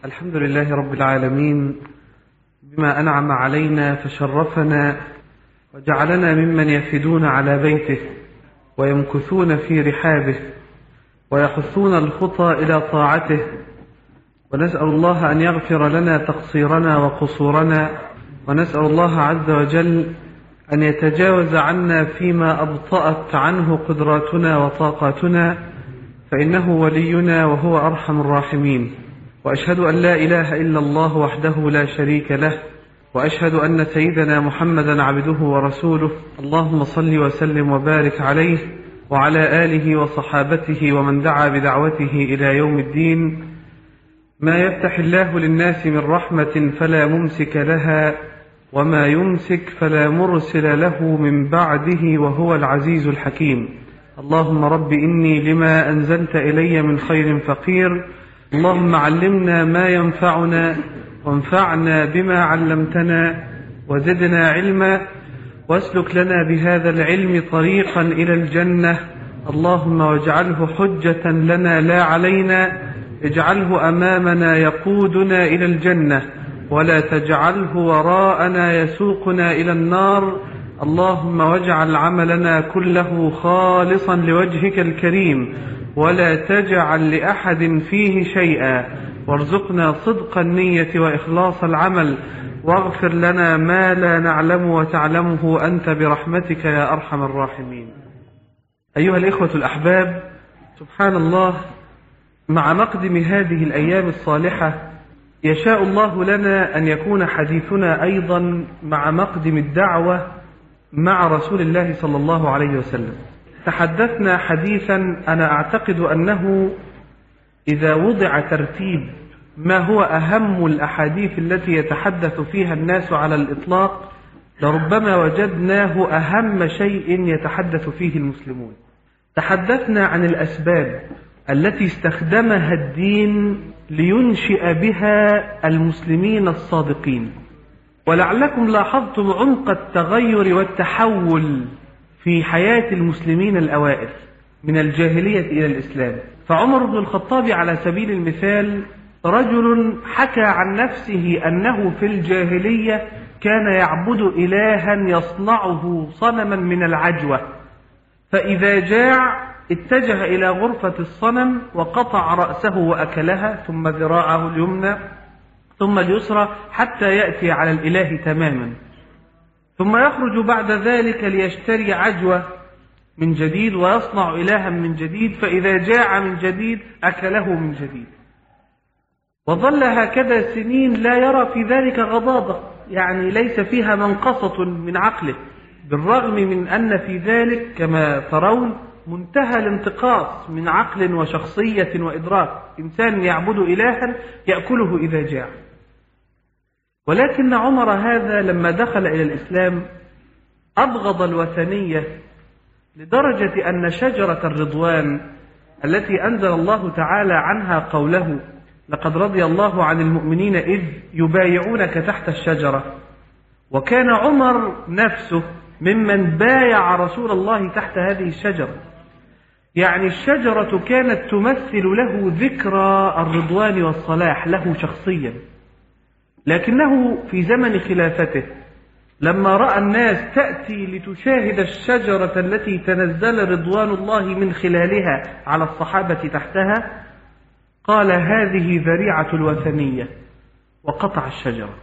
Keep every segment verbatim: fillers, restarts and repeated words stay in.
الحمد لله رب العالمين بما أنعم علينا فشرفنا وجعلنا ممن يفدون على بيته ويمكثون في رحابه ويحثون الخطى إلى طاعته، ونسأل الله أن يغفر لنا تقصيرنا وقصورنا، ونسأل الله عز وجل أن يتجاوز عنا فيما أبطأت عنه قدراتنا وطاقاتنا، فإنه ولينا وهو أرحم الراحمين. وأشهد أن لا إله إلا الله وحده لا شريك له، وأشهد أن سيدنا محمدا عبده ورسوله. اللهم صل وسلم وبارك عليه وعلى آله وصحابته ومن دعا بدعوته إلى يوم الدين. ما يفتح الله للناس من رحمة فلا ممسك لها، وما يمسك فلا مرسل له من بعده، وهو العزيز الحكيم. اللهم رب إني لما أنزلت إلي من خير فقير، اللهم علمنا ما ينفعنا وانفعنا بما علمتنا وزدنا علما، واسلك لنا بهذا العلم طريقا إلى الجنة. اللهم واجعله حجة لنا لا علينا، اجعله أمامنا يقودنا إلى الجنة، ولا تجعله وراءنا يسوقنا إلى النار. اللهم واجعل عملنا كله خالصا لوجهك الكريم، ولا تجعل لأحد فيه شيئا، وارزقنا صدق النية وإخلاص العمل، واغفر لنا ما لا نعلم وتعلمه أنت برحمتك يا أرحم الراحمين. أيها الإخوة الأحباب، سبحان الله، مع مقدم هذه الأيام الصالحة يشاء الله لنا أن يكون حديثنا أيضا مع مقدم الدعوة مع رسول الله صلى الله عليه وسلم. تحدثنا حديثا أنا أعتقد أنه إذا وضع ترتيب ما هو أهم الأحاديث التي يتحدث فيها الناس على الإطلاق لربما وجدناه أهم شيء يتحدث فيه المسلمون. تحدثنا عن الأسباب التي استخدمها الدين لينشئ بها المسلمين الصادقين، ولعلكم لاحظتم عمق التغير والتحول في حياة المسلمين الأوائل من الجاهلية إلى الإسلام. فعمر بن الخطاب على سبيل المثال رجل حكى عن نفسه أنه في الجاهلية كان يعبد إلها يصنعه صنما من العجوة، فإذا جاع اتجه إلى غرفة الصنم وقطع رأسه وأكلها، ثم ذراعه اليمنى ثم اليسرى حتى يأتي على الإله تماما، ثم يخرج بعد ذلك ليشتري عجوة من جديد ويصنع إلها من جديد، فإذا جاع من جديد أكله من جديد. وظل هكذا سنين لا يرى في ذلك غضاضة، يعني ليس فيها منقصة من عقله، بالرغم من أن في ذلك كما ترون منتهى الانتقاص من عقل وشخصية وإدراك. إنسان يعبد إلها يأكله إذا جاع. ولكن عمر هذا لما دخل إلى الإسلام أبغض الوثنية لدرجة أن شجرة الرضوان التي أنزل الله تعالى عنها قوله لقد رضي الله عن المؤمنين إذ يبايعونك تحت الشجرة، وكان عمر نفسه ممن بايع رسول الله تحت هذه الشجرة، يعني الشجرة كانت تمثل له ذكرى الرضوان والصلاح له شخصيا. لكنه في زمن خلافته لما رأى الناس تأتي لتشاهد الشجرة التي تنزل رضوان الله من خلالها على الصحابة تحتها، قال هذه ذريعة الوثنية، وقطع الشجرة.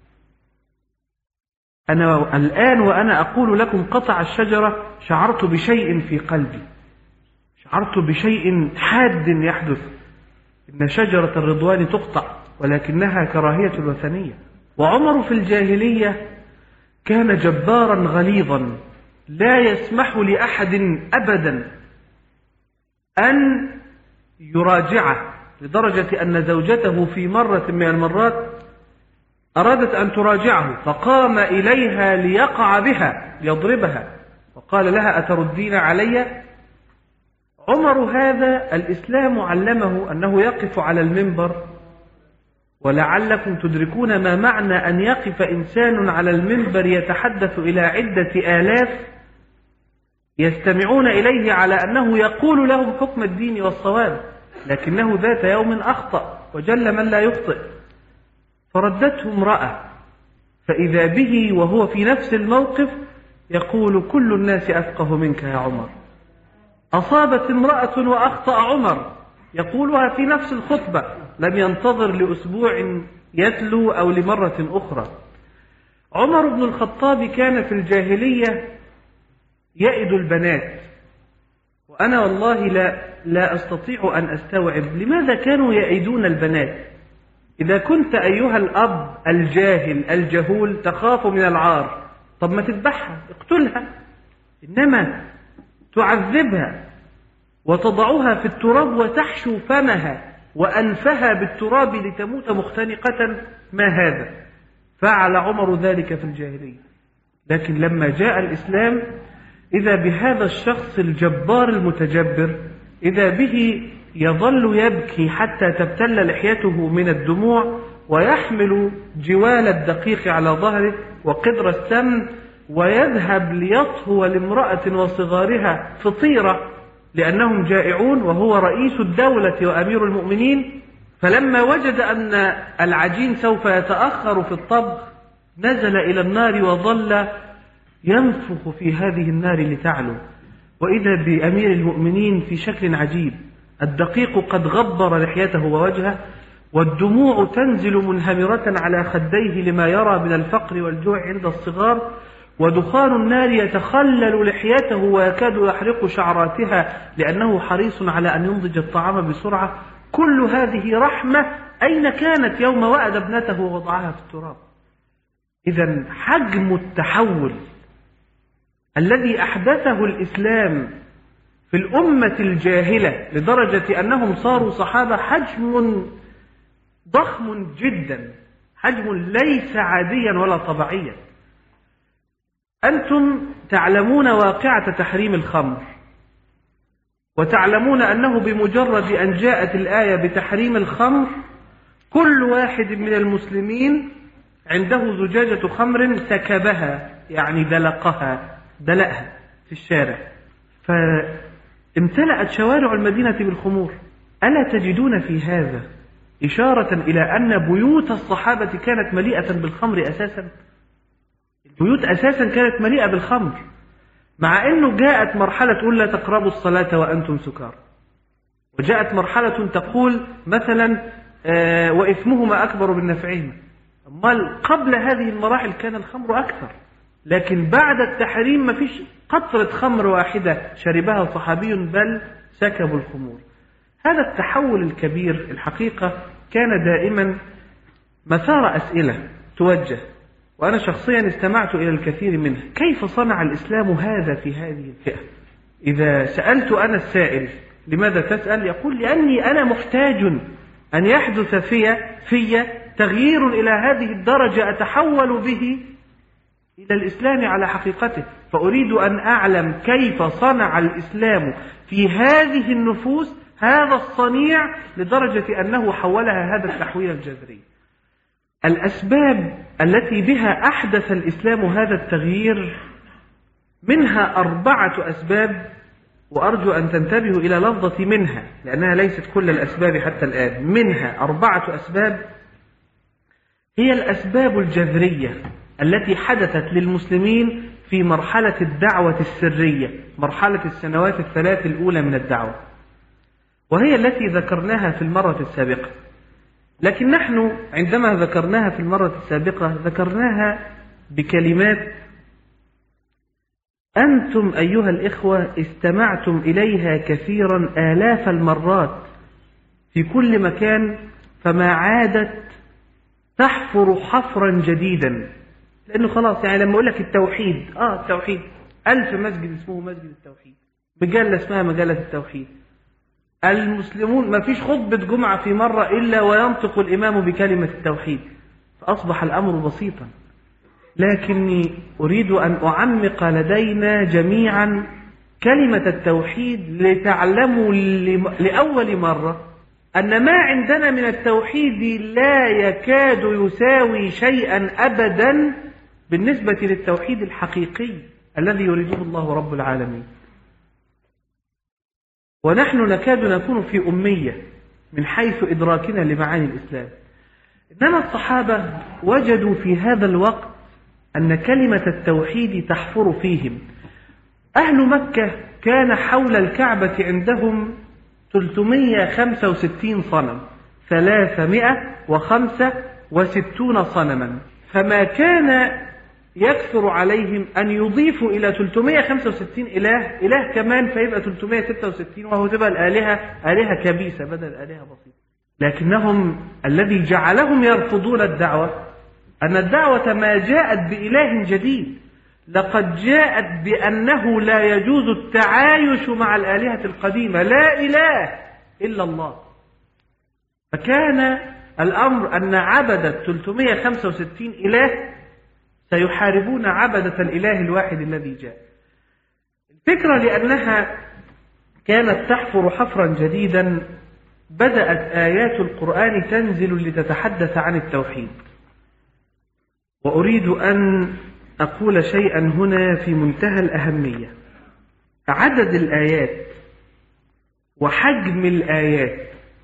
أنا الآن وأنا أقول لكم قطع الشجرة شعرت بشيء في قلبي، شعرت بشيء حاد يحدث، إن شجرة الرضوان تقطع، ولكنها كراهية الوثنية. وعمر في الجاهلية كان جبارا غليظا لا يسمح لأحد أبدا أن يراجعه، لدرجة أن زوجته في مرة من المرات أرادت أن تراجعه، فقام إليها ليقع بها ليضربها، وقال لها أتردين علي؟ عمر هذا الإسلام علمه أنه يقف على المنبر، ولعلكم تدركون ما معنى أن يقف إنسان على المنبر يتحدث إلى عدة آلاف يستمعون إليه على أنه يقول لهم حكم الدين والصواب. لكنه ذات يوم أخطأ وجل من لا يخطئ، فردته امرأة، فإذا به وهو في نفس الموقف يقول كل الناس أفقه منك يا عمر. أصابت امرأة وأخطأ عمر، يقولها في نفس الخطبة، لم ينتظر لأسبوع يتلو أو لمرة أخرى. عمر بن الخطاب كان في الجاهلية يئد البنات، وأنا والله لا, لا أستطيع أن أستوعب لماذا كانوا يئدون البنات. إذا كنت أيها الأب الجاهل الجهول تخاف من العار، طب ما تذبحها اقتلها، إنما تعذبها وتضعها في التراب وتحشو فمها وأنفها بالتراب لتموت مختنقة، ما هذا؟ فعل عمر ذلك في الجاهلية. لكن لما جاء الإسلام إذا بهذا الشخص الجبار المتجبر، إذا به يظل يبكي حتى تبتل لحيته من الدموع، ويحمل جوال الدقيق على ظهره وقدر السمن، ويذهب ليطهو لامرأة وصغارها فطيرة لأنهم جائعون، وهو رئيس الدولة وأمير المؤمنين. فلما وجد أن العجين سوف يتأخر في الطبخ نزل إلى النار وظل ينفخ في هذه النار لتعلو، وإذا بأمير المؤمنين في شكل عجيب، الدقيق قد غبر لحيته ووجهه، والدموع تنزل منهمرة على خديه لما يرى من الفقر والجوع عند الصغار، ودخان النار يتخلل لحيته ويكاد يحرق شعراتها لأنه حريص على أن ينضج الطعام بسرعة. كل هذه رحمة أين كانت يوم وأد ابنته ووضعها في التراب؟ إذن حجم التحول الذي أحدثه الإسلام في الأمة الجاهلة لدرجة أنهم صاروا صحابة حجم ضخم جدا، حجم ليس عاديا ولا طبيعيا. أنتم تعلمون واقعة تحريم الخمر، وتعلمون أنه بمجرد أن جاءت الآية بتحريم الخمر كل واحد من المسلمين عنده زجاجة خمر سكبها، يعني دلقها دلقها في الشارع، فامتلأت شوارع المدينة بالخمور. ألا تجدون في هذا إشارة إلى أن بيوت الصحابة كانت مليئة بالخمر أساسا؟ البيوت أساسا كانت مليئة بالخمر، مع أنه جاءت مرحلة تقول لا تقربوا الصلاة وأنتم سكار، وجاءت مرحلة تقول مثلا آه وإثمهما أكبر من نفعهما. أمال قبل هذه المراحل كان الخمر أكثر، لكن بعد التحريم ما فيش قطرة خمر واحدة شربها صحابي بل سكبوا الخمور. هذا التحول الكبير الحقيقة كان دائما مثار أسئلة توجه، وأنا شخصيا استمعت إلى الكثير منها. كيف صنع الإسلام هذا في هذه الفئة؟ إذا سألت أنا السائل لماذا تسأل؟ يقول لأني أنا محتاج أن يحدث في في تغيير إلى هذه الدرجة أتحول به إلى الإسلام على حقيقته، فأريد أن أعلم كيف صنع الإسلام في هذه النفوس هذا الصنيع لدرجة أنه حولها هذا التحويل الجذري. الأسباب التي بها أحدث الإسلام هذا التغيير منها أربعة أسباب، وأرجو أن تنتبهوا إلى لفظة منها لأنها ليست كل الأسباب حتى الآن. منها أربعة أسباب هي الأسباب الجذرية التي حدثت للمسلمين في مرحلة الدعوة السرية، مرحلة السنوات الثلاث الأولى من الدعوة، وهي التي ذكرناها في المرة السابقة. لكن نحن عندما ذكرناها في المرة السابقة ذكرناها بكلمات أنتم أيها الإخوة استمعتم إليها كثيرا آلاف المرات في كل مكان، فما عادت تحفر حفرا جديدا، لأنه خلاص يعني لما أقول لك التوحيد آه التوحيد ألف مسجد اسمه مسجد التوحيد، مجلة اسمها مجلة التوحيد، المسلمون ما فيش خطبة جمعة في مرة إلا وينطق الإمام بكلمة التوحيد، فأصبح الأمر بسيطا. لكني أريد أن أعمق لدينا جميعا كلمة التوحيد لتعلموا لأول مرة أن ما عندنا من التوحيد لا يكاد يساوي شيئا أبدا بالنسبة للتوحيد الحقيقي الذي يريده الله رب العالمين. ونحن نكاد نكون في أمية من حيث إدراكنا لمعاني الإسلام. إنما الصحابة وجدوا في هذا الوقت أن كلمة التوحيد تحفر فيهم. أهل مكة كان حول الكعبة عندهم ثلاثمائة وخمسة وستين صنم، ثلاثمائة وخمسة وستون صنما، فما كان يكثر عليهم أن يضيفوا إلى ثلاثمائة وخمسة وستين إله إله كمان، فيبقى ثلاثمائة وستة وستين، وهو تبقى الآلهة آلهة كبيسة بدل آلهة بسيطة. لكنهم الذي جعلهم يرفضون الدعوة أن الدعوة ما جاءت بإله جديد، لقد جاءت بأنه لا يجوز التعايش مع الآلهة القديمة، لا إله إلا الله. فكان الأمر أن عبدة ثلاثمائة وخمسة وستين إله سيحاربون عبدة الإله الواحد الذي جاء. الفكرة لأنها كانت تحفر حفرا جديدا، بدأت آيات القرآن تنزل لتتحدث عن التوحيد. وأريد أن أقول شيئا هنا في منتهى الأهمية. عدد الآيات وحجم الآيات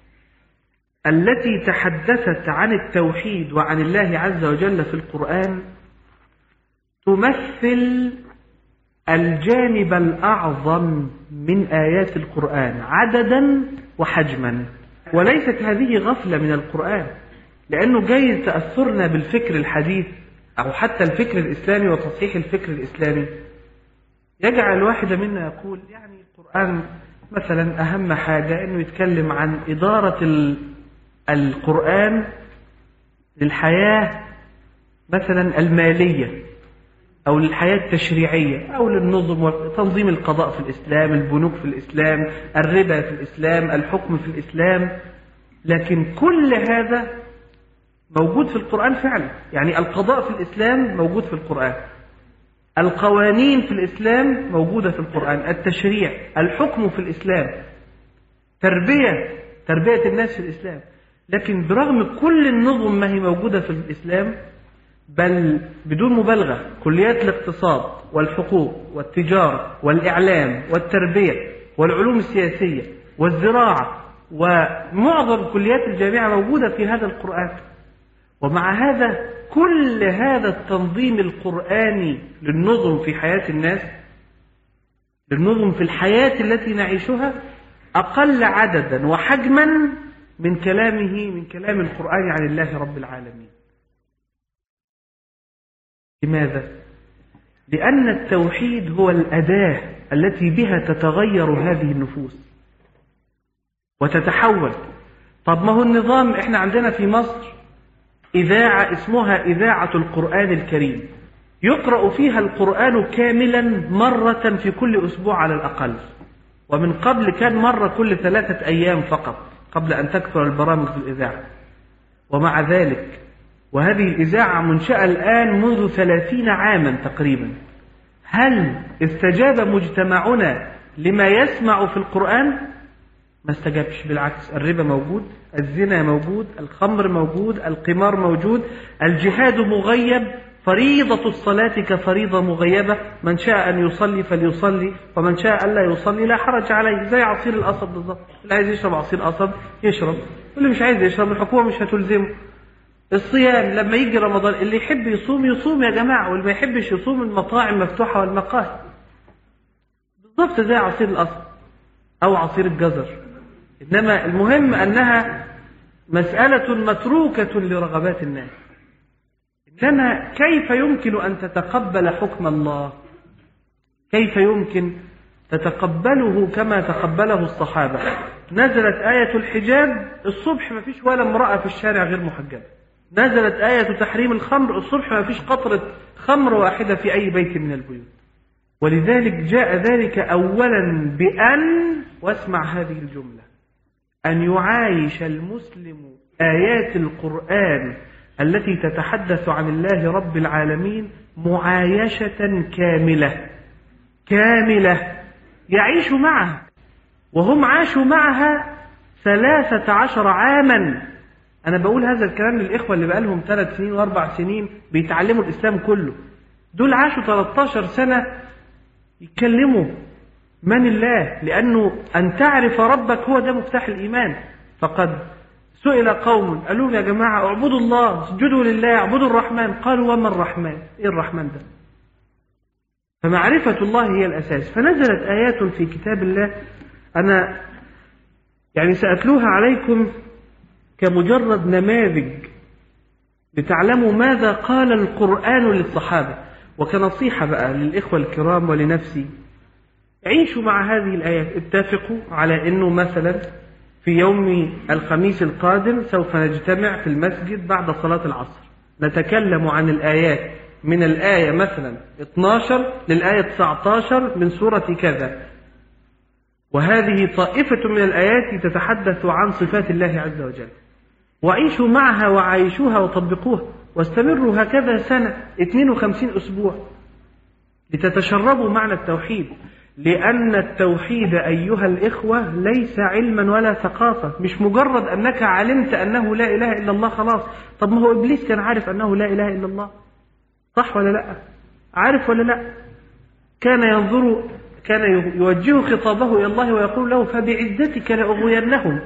التي تحدثت عن التوحيد وعن الله عز وجل في القرآن تمثل الجانب الأعظم من آيات القرآن عددا وحجما. وليست هذه غفلة من القرآن، لأنه جاي تأثرنا بالفكر الحديث أو حتى الفكر الإسلامي وتصحيح الفكر الإسلامي يجعل الواحد منا يقول يعني القرآن مثلا أهم حاجة أنه يتكلم عن إدارة القرآن للحياة مثلا المالية أو للحياة التشريعية أو للنظم وتنظيم القضاء في الإسلام، البنوك في الإسلام، الربا في الإسلام، الحكم في الإسلام. لكن كل هذا موجود في القرآن فعلا. يعني القضاء في الإسلام موجود في القرآن، القوانين في الإسلام موجودة في القرآن، التشريع، الحكم في الإسلام، تربية تربية الناس في الإسلام. لكن برغم كل النظم ما هي موجودة في الإسلام، بل بدون مبالغة كليات الاقتصاد والحقوق والتجارة والإعلام والتربية والعلوم السياسية والزراعة ومعظم كليات الجامعة موجودة في هذا القرآن. ومع هذا كل هذا التنظيم القرآني للنظم في حياة الناس، للنظم في الحياة التي نعيشها، أقل عددا وحجما من كلامه من كلام القرآن عن الله رب العالمين. لماذا؟ لأن التوحيد هو الأداة التي بها تتغير هذه النفوس وتتحول. طب ما هو النظام، احنا عندنا في مصر إذاعة اسمها إذاعة القرآن الكريم، يقرأ فيها القرآن كاملا مرة في كل أسبوع على الأقل، ومن قبل كان مرة كل ثلاثة أيام فقط قبل أن تكثر البرامج في الإذاعة. ومع ذلك وهذه الإذاعة منشأة الآن منذ ثلاثين عاما تقريبا، هل استجاب مجتمعنا لما يسمع في القرآن؟ ما استجابش، بالعكس. الربا موجود، الزنا موجود، الخمر موجود، القمار موجود، الجهاد مغيب، فريضة الصلاة كفريضة مغيبة، من شاء أن يصلي فليصلي ومن شاء أن لا يصلي لا حرج عليه، زي عصير القصب بالضبط. اللي عايز يشرب عصير قصب يشرب، واللي مش عايز يشرب الحكومة مش هتلزمه. الصيام لما يجي رمضان اللي يحب يصوم يصوم يا جماعة، واللي ما يحبش يصوم المطاعم مفتوحة والمقاهي، بالضبط زي عصير القصب أو عصير الجزر. إنما المهم أنها مسألة متروكة لرغبات الناس. إنما كيف يمكن أن تتقبل حكم الله؟ كيف يمكن تتقبله كما تقبله الصحابة؟ نزلت آية الحجاب الصبح ما فيش ولا امرأة في الشارع غير محجبة. نزلت آية تحريم الخمر الصبح ما فيش قطرة خمر واحدة في أي بيت من البيوت. ولذلك جاء ذلك أولا بأن، واسمع هذه الجملة، أن يعايش المسلم آيات القرآن التي تتحدث عن الله رب العالمين معايشة كاملة كاملة، يعيش معها. وهم عاشوا معها ثلاثة عشر عاما. أنا بقول هذا الكلام للإخوة اللي بقالهم ثلاث سنين وأربع سنين بيتعلموا الإسلام كله. دول عاشوا ثلاثة عشر سنة يتكلموا من الله، لأنه أن تعرف ربك هو ده مفتاح الإيمان. فقد سئل قوم قالوا يا جماعة اعبدوا الله، اسجدوا لله، اعبدوا الرحمن. قالوا وما الرحمن؟ ايه الرحمن ده؟ فمعرفة الله هي الأساس. فنزلت آيات في كتاب الله أنا يعني سأتلوها عليكم كمجرد نماذج لتعلموا ماذا قال القرآن للصحابة، وكنصيحة بقى للإخوة الكرام ولنفسي. عيشوا مع هذه الآيات، اتفقوا على أنه مثلا في يوم الخميس القادم سوف نجتمع في المسجد بعد صلاة العصر نتكلم عن الآيات من الآية مثلا اثني عشر للآية تسعة عشر من سورة كذا، وهذه طائفة من الآيات تتحدث عن صفات الله عز وجل، وعيشوا معها وعايشوها وطبقوها، واستمروا هكذا سنة اثنين وخمسين أسبوع لتتشربوا معنى التوحيد. لأن التوحيد أيها الإخوة ليس علما ولا ثقافة، مش مجرد أنك علمت أنه لا إله إلا الله خلاص. طب ما هو إبليس كان عارف أنه لا إله إلا الله، صح ولا لا؟ عارف ولا لا؟ كان ينظر، كان يوجه خطابه إلى الله ويقول له فبعزتك لأغوينهم،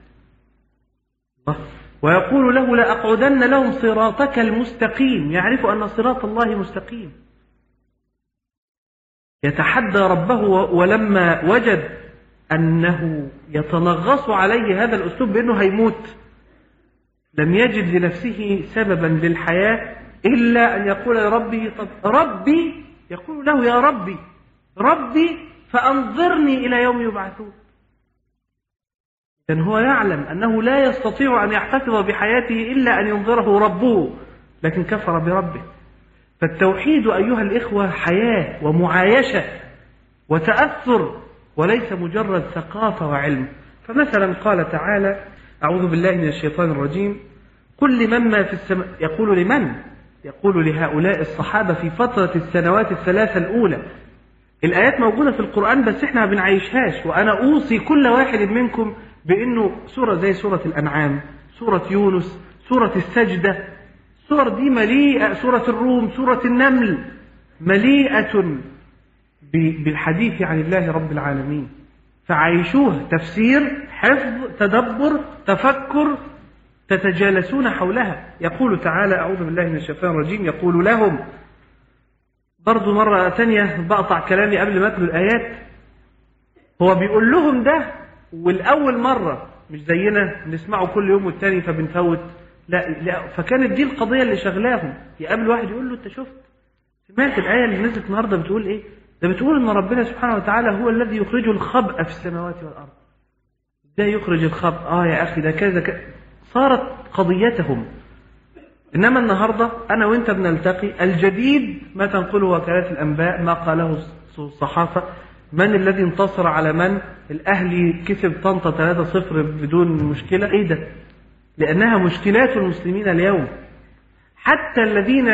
ويقول له لأقعدن لهم صراطك المستقيم. يعرف أن صراط الله مستقيم، يتحدى ربه. ولما وجد أنه يتنغص عليه هذا الأسلوب بأنه هيموت، لم يجد لنفسه سببا للحياة إلا أن يقول لربه طب ربي، يقول له يا ربي ربي فأنظرني إلى يوم يبعثون. لأن هو يعلم أنه لا يستطيع أن يحتفظ بحياته إلا أن ينظره ربه، لكن كفر بربه. فالتوحيد أيها الإخوة حياة ومعايشة وتأثر، وليس مجرد ثقافة وعلم. فمثلا قال تعالى أعوذ بالله من الشيطان الرجيم قل لمن ما في السماء، يقول لمن؟ يقول لهؤلاء الصحابة في فترة السنوات الثلاثة الأولى. الآيات موجودة في القرآن بس احنا ما بنعيشهاش. وأنا أوصي كل واحد منكم بأنه سورة زي سورة الأنعام، سورة يونس، سورة السجدة، السور دي مليئة، سورة الروم، سورة النمل، مليئة بالحديث عن الله رب العالمين. فعيشوها تفسير، حفظ، تدبر، تفكر، تتجالسون حولها. يقول تعالى أعوذ بالله من الشيطان الرجيم يقول لهم، برضو مرة ثانية بقطع كلامي قبل ما أتلو الآيات، هو بيقول لهم ده والأول مرة، مش زينا نسمعه كل يوم والتاني فبنفوت، لا, لا فكانت دي القضية اللي شغلاهم. يقابل واحد يقول له أنت شفت سمعت الآية اللي نزلت النهاردة بتقول إيه؟ ده بتقول إن ربنا سبحانه وتعالى هو الذي يخرج الخبأ في السماوات والأرض. إزاي يخرج الخبأ؟ آه يا أخي ده كذا كذا. صارت قضيتهم. إنما النهاردة أنا وإنت بنلتقي، الجديد ما تنقله وكالات الأنباء، ما قاله الصحافة، من الذي انتصر على من، الأهلي كسب طنطا ثلاثة صفر بدون مشكلة. إيه ده؟ لأنها مشكلات المسلمين اليوم. حتى الذين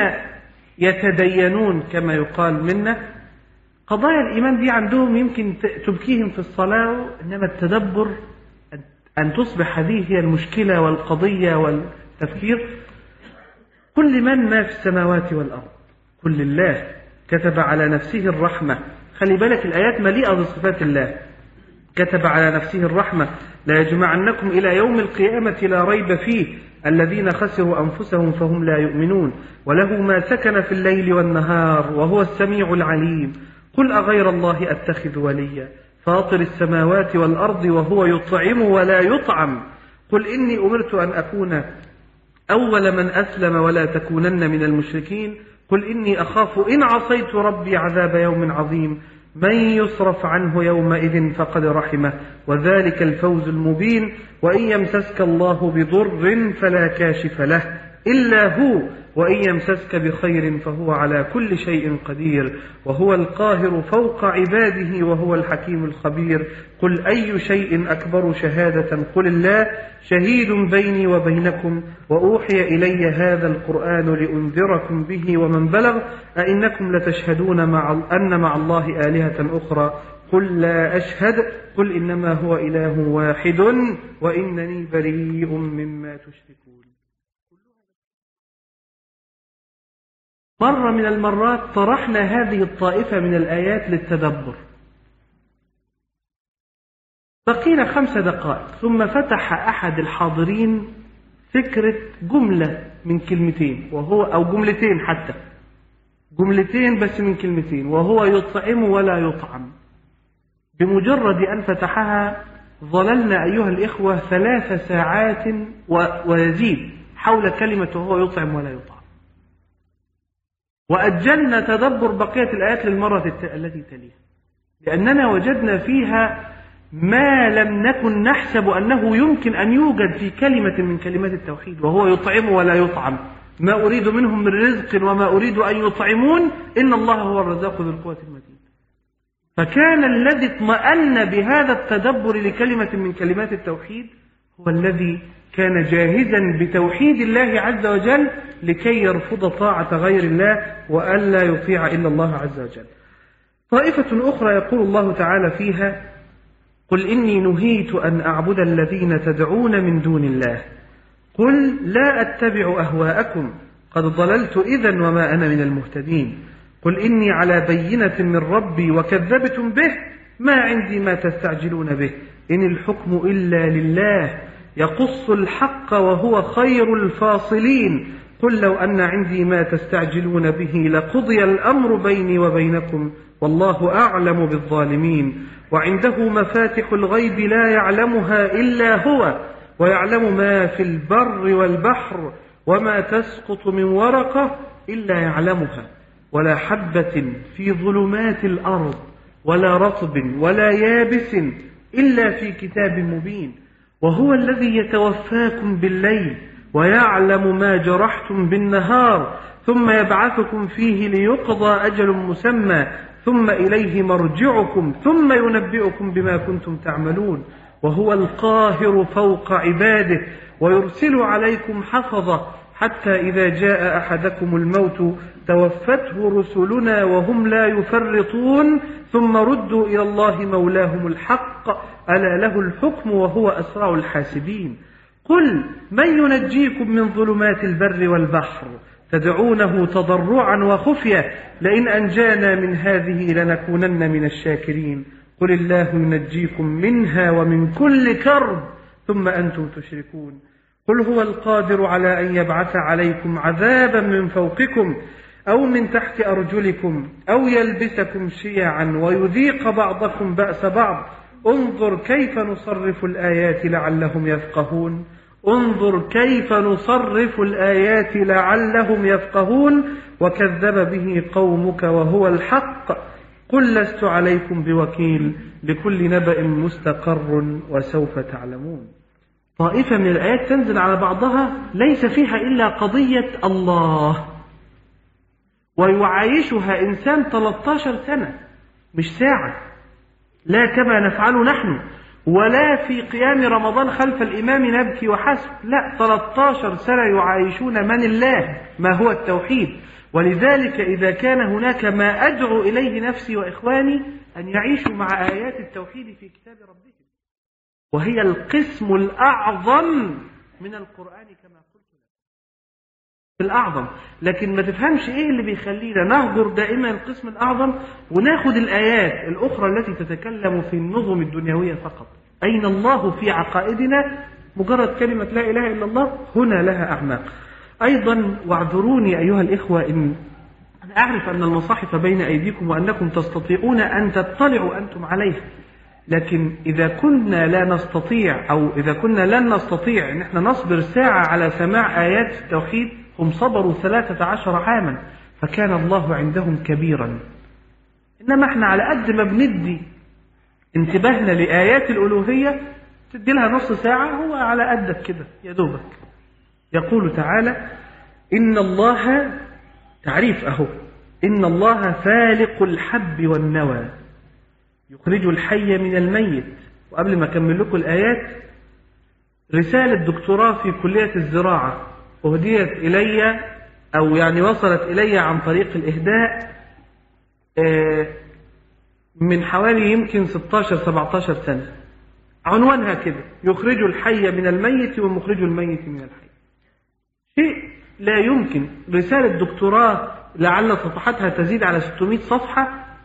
يتدينون كما يقال منا، قضايا الإيمان دي عندهم يمكن تبكيهم في الصلاة، إنما التدبر أن تصبح هذه هي المشكلة والقضية والتفكير. كل من ما في السماوات والأرض، كل الله كتب على نفسه الرحمة. خلي بالك الآيات مليئة بصفات الله. كتب على نفسه الرحمة لا يجمعنكم إلى يوم القيامة لا ريب فيه الذين خسروا أنفسهم فهم لا يؤمنون وله ما سكن في الليل والنهار وهو السميع العليم. قل أغير الله أتخذ وليا فاطر السماوات والأرض وهو يطعم ولا يطعم. قل إني أمرت أن أكون أول من أسلم ولا تكونن من المشركين. قل إني أخاف إن عصيت ربي عذاب يوم عظيم. من يصرف عنه يومئذ فقد رحمه وذلك الفوز المبين. وإن يمسسك الله بضر فلا كاشف له إلا هو وإن يمسسك بخير فهو على كل شيء قدير وهو القاهر فوق عباده وهو الحكيم الخبير. قل أي شيء أكبر شهادة قل الله شهيد بيني وبينكم وأوحي إلي هذا القرآن لأنذركم به ومن بلغ أئنكم لتشهدون مع أن مع الله آلهة أخرى قل لا أشهد قل إنما هو إله واحد وإنني بريء مما تشركون. مرة من المرات طرحنا هذه الطائفة من الآيات للتدبر. فقيل خمس دقائق، ثم فتح أحد الحاضرين فكرة جملة من كلمتين، وهو أو جملتين حتى، جملتين بس من كلمتين، وهو يطعم ولا يطعم. بمجرد أن فتحها ظللنا أيها الإخوة ثلاث ساعات ويزيد حول كلمة وهو يطعم ولا يطعم، وأجلنا تدبر بقية الآيات للمرة التي تليها، لأننا وجدنا فيها ما لم نكن نحسب أنه يمكن أن يوجد في كلمة من كلمات التوحيد، وهو يطعم ولا يطعم. ما أريد منهم من رزق وما أريد أن يطعمون إن الله هو الرزاق ذو القوة المتين. فكان الذي اطمأن بهذا التدبر لكلمة من كلمات التوحيد هو الذي كان جاهزا بتوحيد الله عز وجل لكي يرفض طاعة غير الله وألا يطيع إلا الله عز وجل. طائفة أخرى يقول الله تعالى فيها: قل إني نهيت أن أعبد الذين تدعون من دون الله قل لا أتبع أهواءكم قد ضللت إذن وما أنا من المهتدين قل إني على بينة من ربي وكذبتم به ما عندي ما تستعجلون به إن الحكم إلا لله يقص الحق وهو خير الفاصلين قل لو أن عندي ما تستعجلون به لقضي الأمر بيني وبينكم والله أعلم بالظالمين وعنده مفاتح الغيب لا يعلمها إلا هو ويعلم ما في البر والبحر وما تسقط من ورقة إلا يعلمها ولا حبة في ظلمات الأرض ولا رطب ولا يابس إلا في كتاب مبين وهو الذي يتوفاكم بالليل ويعلم ما جرحتم بالنهار ثم يبعثكم فيه ليقضى أجل مسمى ثم إليه مرجعكم ثم ينبئكم بما كنتم تعملون وهو القاهر فوق عباده ويرسل عليكم حفظة حتى إذا جاء أحدكم الموت توفته رسلنا وهم لا يفرطون ثم ردوا إلى الله مولاهم الحق ألا له الحكم وهو أسرع الحاسبين قل من ينجيكم من ظلمات البر والبحر تدعونه تضرعا وخفية لئن أنجانا من هذه لنكونن من الشاكرين قل الله ينجيكم منها ومن كل كرب ثم أنتم تشركون قل هو القادر على أن يبعث عليكم عذابا من فوقكم أو من تحت أرجلكم أو يلبسكم شيعا ويذيق بعضكم بأس بعض انظر كيف نصرف الآيات لعلهم يفقهون انظر كيف نصرف الآيات لعلهم يفقهون وكذب به قومك وهو الحق قل لست عليكم بوكيل لكل نبأ مستقر وسوف تعلمون. طائفة من الآيات تنزل على بعضها ليس فيها إلا قضية الله ويعايشها إنسان ثلاثة عشر سنة مش ساعة لا كما نفعل نحن ولا في قيام رمضان خلف الإمام نبكي وحسب لا ثلاثة عشر سنة يعايشون من الله ما هو التوحيد ولذلك إذا كان هناك ما أدعو إليه نفسي وإخواني أن يعيشوا مع آيات التوحيد في كتاب ربهم وهي القسم الأعظم من القرآن كما قلت لك الأعظم لكن ما تفهمش إيه اللي بيخلينا نهجر دائما القسم الأعظم وناخد الآيات الأخرى التي تتكلم في النظم الدنيوية فقط أين الله في عقائدنا مجرد كلمة لا إله إلا الله هنا لها أعماق أيضا واعذروني أيها الإخوة إن أنا أعرف أن المصاحف بين أيديكم وأنكم تستطيعون أن تطلعوا أنتم عليه لكن إذا كنا لا نستطيع أو إذا كنا لن نستطيع أن احنا نصبر ساعة على سماع آيات التوحيد هم صبروا ثلاثة عشر عاما فكان الله عندهم كبيرا إنما احنا على قد ما بندي انتباهنا لآيات الألوهية تدي لها نص ساعة هو على قدك كده يا دوبك. يقول تعالى إن الله تعريف أهو إن الله فالق الحب والنوى يخرج الحي من الميت. وقبل ما أكمل لكم الآيات رسالة دكتوراه في كلية الزراعة أهديت إلي أو يعني وصلت إلي عن طريق الإهداء من حوالي يمكن ستة عشر سبعة عشر سنة عنوانها كده يخرج الحي من الميت ومخرج الميت من الحي. شيء لا يمكن رسالة دكتوراه لعل صفحتها تزيد على ستمائة صفحة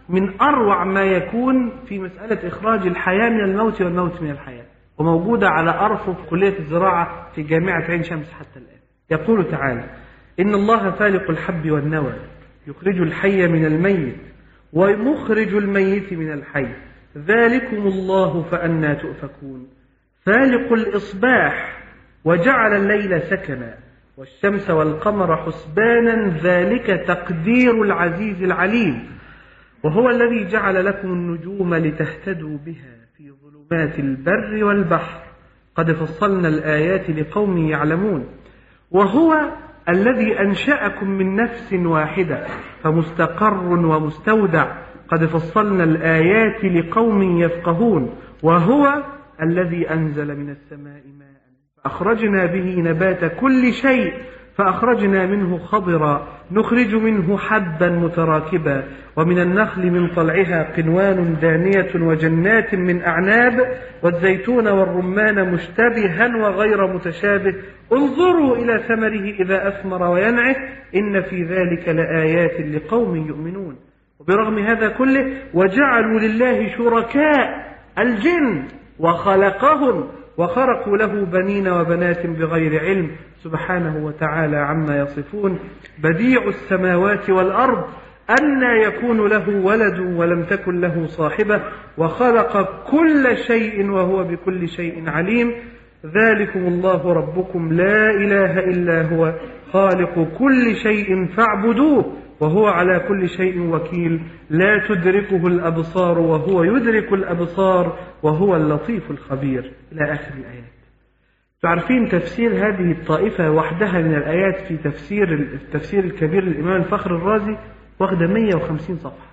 من أروع ما يكون في مسألة إخراج الحياة من الموت والموت من الحياة، وموجودة على أرفف كلية الزراعة في جامعة عين شمس حتى الآن. يقول تعالى: إن الله فالق الحب والنوى يخرج الحي من الميت ومخرج الميت من الحي ذلكم الله فأنى تؤفكون فالق الإصباح وجعل الليل سكنا والشمس والقمر حسبانا ذلك تقدير العزيز العليم وهو الذي جعل لكم النجوم لتهتدوا بها في ظلمات البر والبحر قد فصلنا الآيات لقوم يعلمون وهو الذي أنشأكم من نفس واحدة فمستقر ومستودع قد فصلنا الآيات لقوم يفقهون وهو الذي أنزل من السماء ماء فأخرجنا به نبات كل شيء فأخرجنا منه خضرا نخرج منه حبا متراكبا ومن النخل من طلعها قنوان دانية وجنات من أعناب والزيتون والرمان مشتبها وغير متشابه انظروا إلى ثمره إذا أثمر وينعه إن في ذلك لآيات لقوم يؤمنون. وبرغم هذا كله وجعلوا لله شركاء الجن وخلقهم وخرقوا له بنين وبنات بغير علم سبحانه وتعالى عما يصفون بديع السماوات والأرض أنى يكون له ولد ولم تكن له صاحبة وخلق كل شيء وهو بكل شيء عليم ذلكم الله ربكم لا إله إلا هو خالق كل شيء فاعبدوه وهو على كل شيء وكيل لا تدركه الأبصار وهو يدرك الأبصار وهو اللطيف الخبير إلى آخر الآيات. تعرفين تفسير هذه الطائفة وحدها من الآيات في تفسير التفسير الكبير للإمام الفخر الرازي واخدة مئة وخمسين صفحة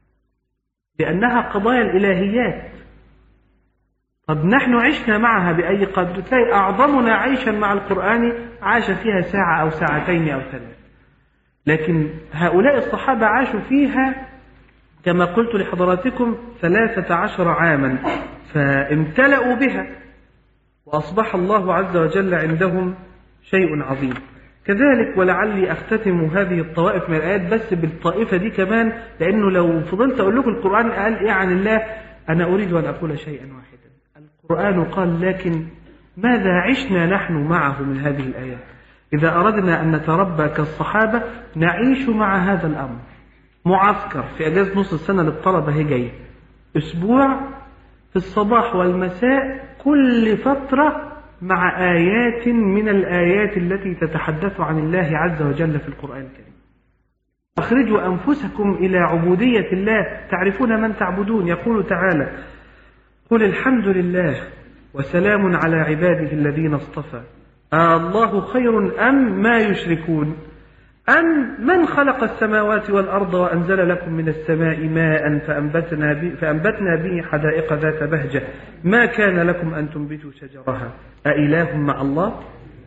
لأنها قضايا الإلهيات. طب نحن عشنا معها بأي قدر؟ تلاقي أعظمنا عيشا مع القرآن عاش فيها ساعة أو ساعتين أو ثلاث، لكن هؤلاء الصحابة عاشوا فيها كما قلت لحضراتكم ثلاثة عشر عاما فامتلأوا بها وأصبح الله عز وجل عندهم شيء عظيم. كذلك ولعلي أختتم هذه الطوائف من الآيات بس بالطائفة دي كمان، لأنه لو فضلت أقول لكم القرآن قال إيه عن الله أنا أريد أن أقول شيئا واحدا. القرآن قال لكن ماذا عشنا نحن معه من هذه الآيات؟ إذا أردنا أن نتربى كالصحابة نعيش مع هذا الأمر. معسكر في أجازة نص السنة للطلبة هي جاية أسبوع في الصباح والمساء كل فترة مع آيات من الآيات التي تتحدث عن الله عز وجل في القرآن الكريم. أخرجوا أنفسكم إلى عبودية الله تعرفون من تعبدون. يقول تعالى قل الحمد لله وسلام على عباده الذين اصطفى آه الله خير أم ما يشركون أم من خلق السماوات والأرض وأنزل لكم من السماء ماء فأنبتنا به, فأنبتنا به حدائق ذات بهجة ما كان لكم أن تنبتوا شجرها أإله مع الله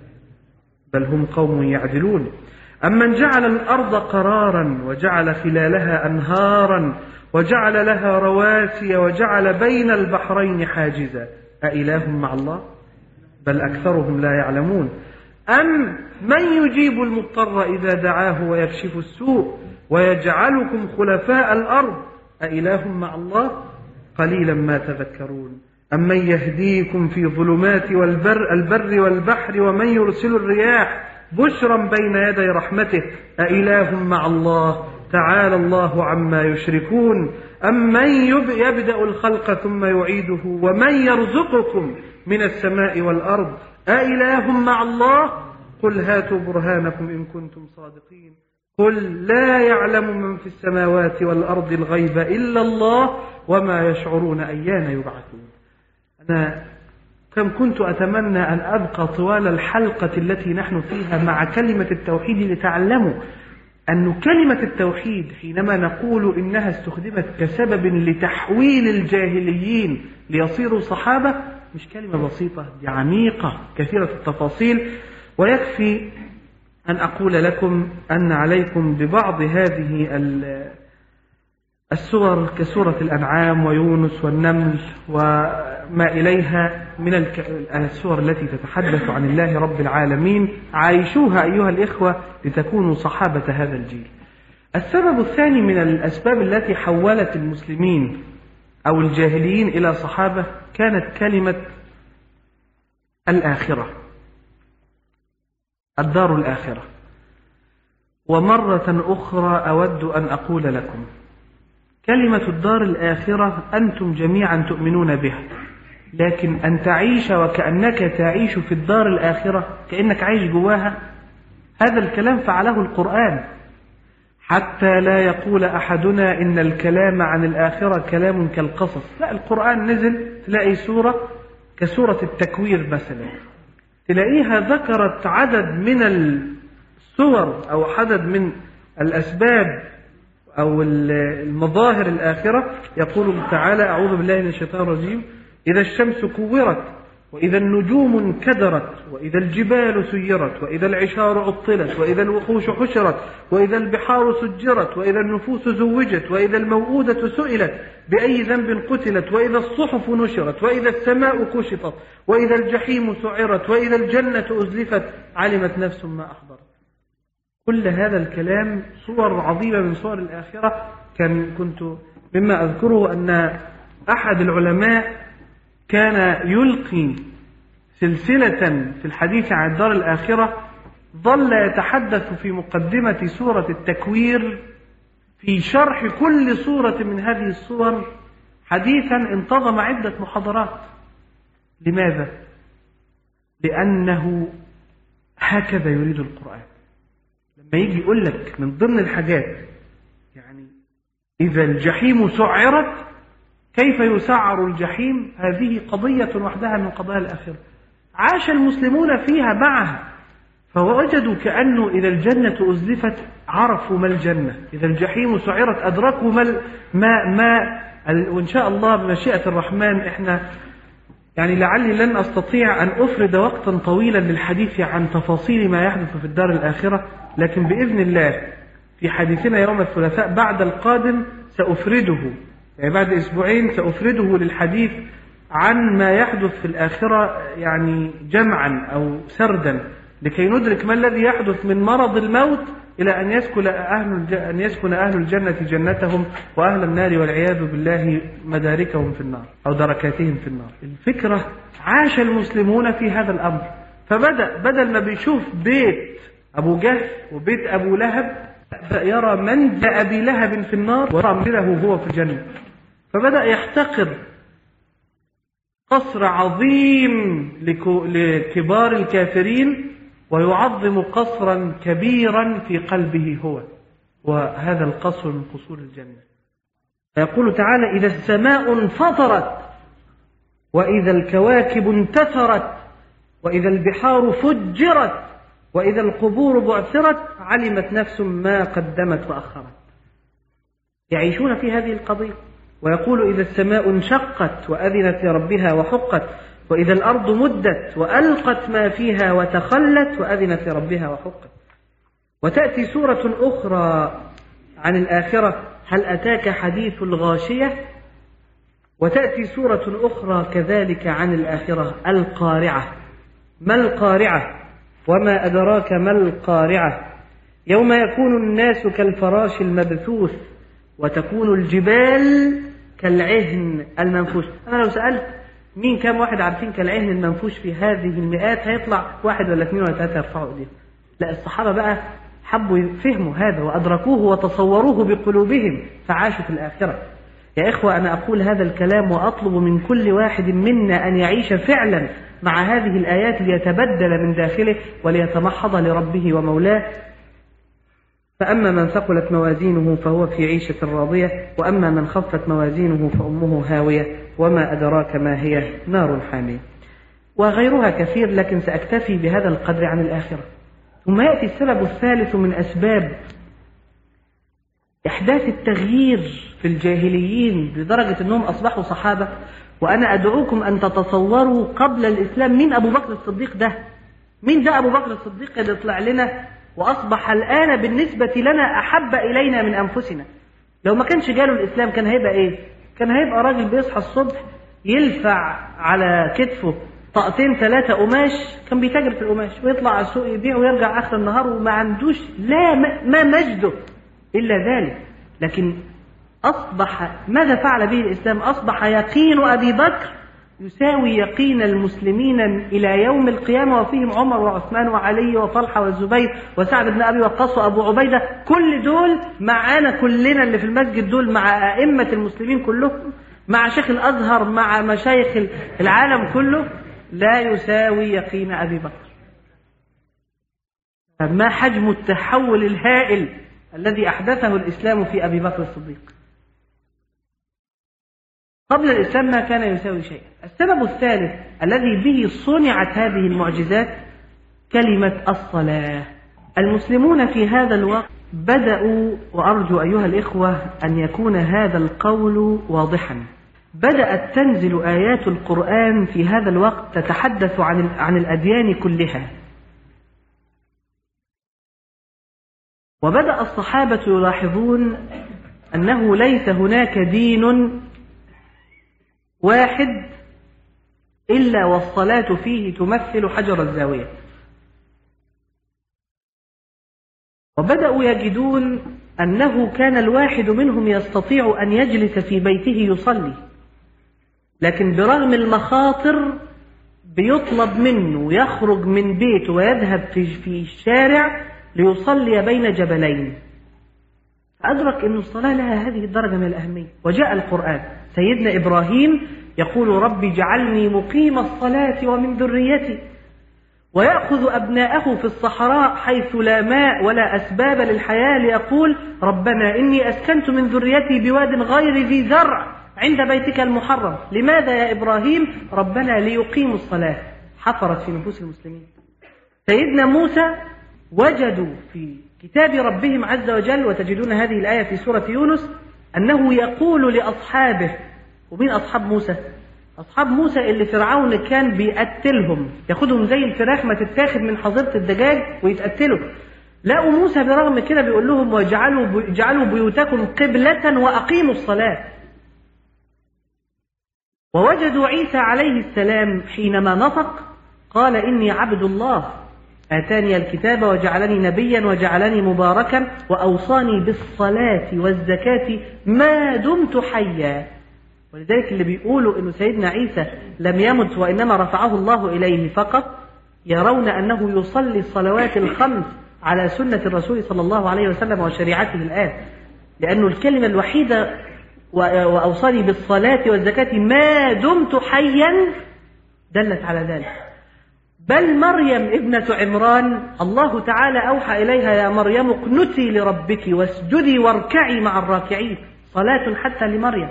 بل هم قوم يعدلون أمن جعل الأرض قرارا وجعل خلالها أنهارا وجعل لها رواسي وجعل بين البحرين حاجزا أإله مع الله بل أكثرهم لا يعلمون أم من يجيب المضطر إذا دعاه ويكشف السوء ويجعلكم خلفاء الأرض أإله مع الله قليلا ما تذكرون أم من يهديكم في ظلمات والبر البر والبحر ومن يرسل الرياح بشرا بين يدي رحمته أإله مع الله تعالى الله عما يشركون أم من يبدأ الخلق ثم يعيده ومن يرزقكم من السماء والأرض أإله مع الله قل هاتوا برهانكم إن كنتم صادقين قل لا يعلم من في السماوات والأرض الغيب إلا الله وما يشعرون أيان يبعثون. أنا كم كنت أتمنى أن أبقى طوال الحلقة التي نحن فيها مع كلمة التوحيد لتعلموا أن كلمة التوحيد حينما نقول إنها استخدمت كسبب لتحويل الجاهليين ليصيروا صحابة مش كلمة بسيطة، دي عميقة كثيرة التفاصيل. ويكفي أن أقول لكم أن عليكم ببعض هذه السور كسورة الأنعام ويونس والنمل وما إليها من السور التي تتحدث عن الله رب العالمين عايشوها أيها الإخوة لتكونوا صحابة هذا الجيل. السبب الثاني من الأسباب التي حولت المسلمين أو الجاهليين إلى صحابة كانت كلمة الآخرة، الدار الآخرة. ومرة أخرى أود أن أقول لكم كلمة الدار الآخرة أنتم جميعا تؤمنون بها، لكن أن تعيش وكأنك تعيش في الدار الآخرة كأنك عايش جواها، هذا الكلام فعله القرآن، حتى لا يقول أحدنا إن الكلام عن الآخرة كلام كالقصص. لا، القرآن نزل تلاقي سورة كسورة التكوير مثلا، تلاقيها ذكرت عدد من الصور أو عدد من الأسباب أو المظاهر الآخرة. يقول تعالى: أعوذ بالله من الشيطان الرجيم: إذا الشمس كورت، وإذا النجوم انكدرت، وإذا الجبال سيرت، وإذا العشار عطلت، وإذا الوحوش حشرت، وإذا البحار سجرت، وإذا النفوس زوجت، وإذا الموءودة سئلت بأي ذنب قتلت، وإذا الصحف نشرت، وإذا السماء كشطت، وإذا الجحيم سعرت، وإذا الجنة أزلفت، علمت نفس ما أحضرت. كل هذا الكلام صور عظيمة من صور الآخرة. كان كنت مما أذكره أن أحد العلماء كان يلقي سلسلة في الحديث عن الدار الآخرة، ظل يتحدث في مقدمة سورة التكوير في شرح كل صورة من هذه الصور حديثا انتظم عدة محاضرات. لماذا؟ لأنه هكذا يريد القرآن. لما يجي يقول لك من ضمن الحاجات يعني إذا الجحيم سعرت، كيف يسعر الجحيم؟ هذه قضية وحدها من قضايا الآخرة، عاش المسلمون فيها معها، فوجدوا كأنه إذا الجنة أزلفت عرفوا ما الجنة، إذا الجحيم سعرت أدركوا ما ما, ما وإن شاء الله بمشيئة الرحمن إحنا يعني لعلي لن أستطيع أن أفرد وقتا طويلا للحديث عن تفاصيل ما يحدث في الدار الآخرة، لكن بإذن الله في حديثنا يوم الثلاثاء بعد القادم سأفرده، يعني بعد أسبوعين سأفرده للحديث عن ما يحدث في الآخرة يعني جمعا أو سردا، لكي ندرك ما الذي يحدث من مرض الموت إلى أن يسكن أهل أن يسكن أهل الجنة جنتهم وأهل النار والعياذ بالله مداركهم في النار أو دركاتهم في النار. الفكرة عاش المسلمون في هذا الأمر، فبدأ بدل ما بيشوف بيت أبو جهل وبيت أبو لهب يرى من أبي لهب في النار ويرى منزله هو في الجنة، فبدأ يحتقر قصر عظيم لكبار الكافرين ويعظم قصرا كبيرا في قلبه هو، وهذا القصر من قصور الجنة. فيقول تعالى: إذا السماء انفطرت، وإذا الكواكب انتثرت، وإذا البحار فجرت، وإذا القبور بعثرت، علمت نفس ما قدمت وأخرت. يعيشون في هذه القضية. ويقول: إذا السماء انشقت وأذنت لربها وحقت، وإذا الأرض مدت وألقت ما فيها وتخلت وأذنت لربها وحقت. وتأتي سورة أخرى عن الآخرة: هل أتاك حديث الغاشية؟ وتأتي سورة أخرى كذلك عن الآخرة: القارعة. ما القارعة؟ وما أدراك ما القارعة؟ يوم يكون الناس كالفراش المبثوث، وتكون الجبال كالعهن المنفوش. أنا لو سألت مين كام واحد عارفين كالعهن المنفوش في هذه المئات، هيطلع واحد ولا اثنين ولا ثلاثة يرفعوا ايديهم. لا، الصحابة بقى حبوا يفهموا هذا وأدركوه وتصوروه بقلوبهم فعاشوا في الآخرة. يا إخوة، أنا أقول هذا الكلام وأطلب من كل واحد منا أن يعيش فعلا مع هذه الآيات ليتبدل من داخله وليتمحض لربه ومولاه. فأما من ثقلت موازينه فهو في عيشة راضية، وأما من خفت موازينه فأمه هاوية، وما أدراك ما هي، نار حامية. وغيرها كثير، لكن سأكتفي بهذا القدر عن الآخرة. ثم يأتي السبب الثالث من أسباب إحداث التغيير في الجاهليين لدرجة أنهم أصبحوا صحابة. وأنا أدعوكم أن تتصوروا قبل الإسلام مين أبو بكر الصديق ده؟ مين ده أبو بكر الصديق اللي طلع لنا وأصبح الآن بالنسبة لنا أحب إلينا من أنفسنا؟ لو ما كانش جاله الإسلام كان هيبقى إيه؟ كان هيبقى راجل بيصحى الصبح يلفع على كتفه طاقتين ثلاثة قماش، كان بيتاجر في القماش ويطلع على السوق يبيع ويرجع آخر النهار وما عندوش لا ما مجده إلا ذلك. لكن أصبح ماذا فعل به الإسلام؟ أصبح يقين أبي بكر يساوي يقين المسلمين إلى يوم القيامة، وفيهم عمر وعثمان وعلي وطلحة والزبير وسعد بن أبي وقاص وأبو عبيدة، كل دول معانا كلنا اللي في المسجد دول، مع أئمة المسلمين كلهم، مع شيخ الأزهر، مع مشايخ العالم كله، لا يساوي يقين أبي بكر. ما حجم التحول الهائل الذي أحدثه الإسلام في أبي بكر الصديق؟ قبل الإسلام ما كان يساوي شيئا. السبب الثالث الذي به صنعت هذه المعجزات كلمة الصلاة. المسلمون في هذا الوقت بدأوا، وأرجو أيها الإخوة أن يكون هذا القول واضحا، بدأت تنزل آيات القرآن في هذا الوقت تتحدث عن عن الأديان كلها. وبدأ الصحابة يلاحظون أنه ليس هناك دين واحد إلا والصلاة فيه تمثل حجر الزاوية. وبدأوا يجدون أنه كان الواحد منهم يستطيع أن يجلس في بيته يصلي، لكن برغم المخاطر بيطلب منه يخرج من بيته ويذهب في الشارع ليصلي بين جبلين. فأدرك أن الصلاة لها هذه الدرجة من الأهمية. وجاء القرآن، سيدنا إبراهيم يقول رب اجعلني مقيم الصلاة ومن ذريتي، ويأخذ أبناءه في الصحراء حيث لا ماء ولا أسباب للحياة ليقول ربنا إني أسكنت من ذريتي بواد غير ذي زرع عند بيتك المحرم. لماذا يا إبراهيم؟ ربنا ليقيموا الصلاة. حفرت في نفوس المسلمين. سيدنا موسى وجدوا في كتاب ربهم عز وجل، وتجدون هذه الآية في سورة يونس، أنه يقول لأصحابه. ومين أصحاب موسى؟ أصحاب موسى اللي فرعون كان بيقتلهم، ياخدهم زي الفراخ ما تتاخد من حظيرة الدجاج ويتقتلوا. لقوا موسى برغم كده بيقول لهم واجعلوا اجعلوا بيوتكم قبلة وأقيموا الصلاة. ووجدوا عيسى عليه السلام حينما نطق قال إني عبد الله آتاني الكتاب وجعلني نبيا وجعلني مباركا وأوصاني بالصلاة والزكاة ما دمت حيا. ولذلك اللي بيقولوا إنه سيدنا عيسى لم يمت وإنما رفعه الله إليه فقط، يرون أنه يصلي الصلوات الخمس على سنة الرسول صلى الله عليه وسلم وشريعته الآن، لأنه الكلمة الوحيدة وأوصاني بالصلاة والزكاة ما دمت حيا دلت على ذلك. بل مريم ابنة عمران الله تعالى أوحى إليها يا مريم اقنتي لربك واسجدي واركعي مع الراكعين، صلاة حتى لمريم.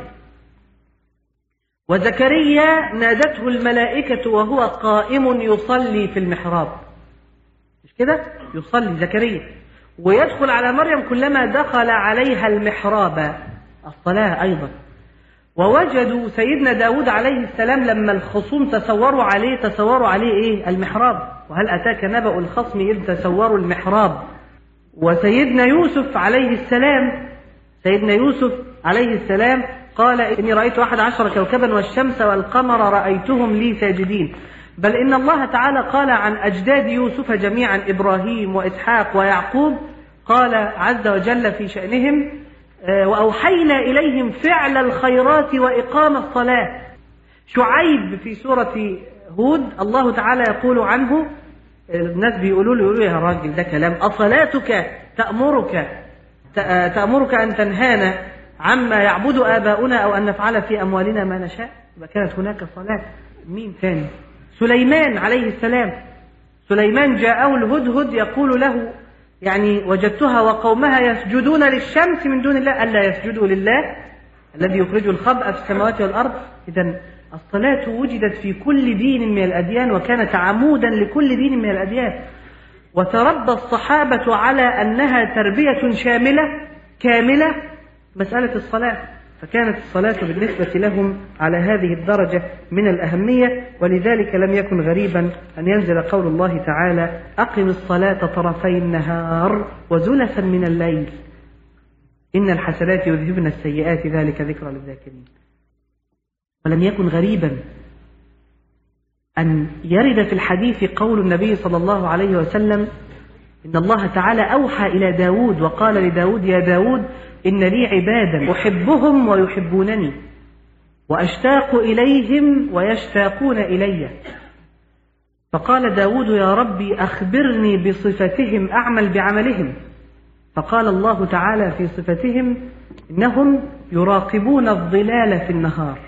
وزكريا نادته الملائكة وهو قائم يصلي في المحراب، مش كده؟ يصلي زكريا ويدخل على مريم كلما دخل عليها المحراب، الصلاة أيضا. ووجدوا سيدنا داود عليه السلام لما الخصوم تسوروا عليه تسوروا عليه إيه؟ المحراب. وهل أتاك نبأ الخصم إذ تسوروا المحراب. وسيدنا يوسف عليه السلام سيدنا يوسف عليه السلام قال إني رأيت أحد عشر كوكبا والشمس والقمر رأيتهم لي ساجدين. بل إن الله تعالى قال عن أجداد يوسف جميعا إبراهيم وإسحاق ويعقوب، قال عز وجل في شأنهم وأوحينا إليهم فعل الخيرات وإقام الصلاة. شعيب في سورة هود الله تعالى يقول عنه، الناس بيقولوا له يقولوا يا راجل ده كلام، أصلاتك تأمرك تأمرك أن تنهانا عما يعبد آباؤنا أو أن نفعل في أموالنا ما نشاء. يبقى كانت هناك صلاة. مين ثاني؟ سليمان عليه السلام. سليمان جاءه الهدهد يقول له يعني وجدتها وقومها يسجدون للشمس من دون الله ألا يسجدوا لله الذي يخرج الخبأ في السماوات والأرض. إذن الصلاة وجدت في كل دين من الأديان وكانت عمودا لكل دين من الأديان. وتربى الصحابة على أنها تربية شاملة كاملة مسألة الصلاة، فكانت الصلاة بالنسبة لهم على هذه الدرجة من الأهمية. ولذلك لم يكن غريبا أن ينزل قول الله تعالى أقم الصلاة طرفي النهار وزلفا من الليل إن الحسنات يذهبن السيئات ذلك ذكرى للذاكرين. ولم يكن غريبا أن يرد في الحديث قول النبي صلى الله عليه وسلم إن الله تعالى أوحى إلى داود وقال لداود يا داود إن لي عبادا أحبهم ويحبونني وأشتاق إليهم ويشتاقون إلي. فقال داود يا ربي أخبرني بصفتهم أعمل بعملهم. فقال الله تعالى في صفتهم إنهم يراقبون الظلال في النهار،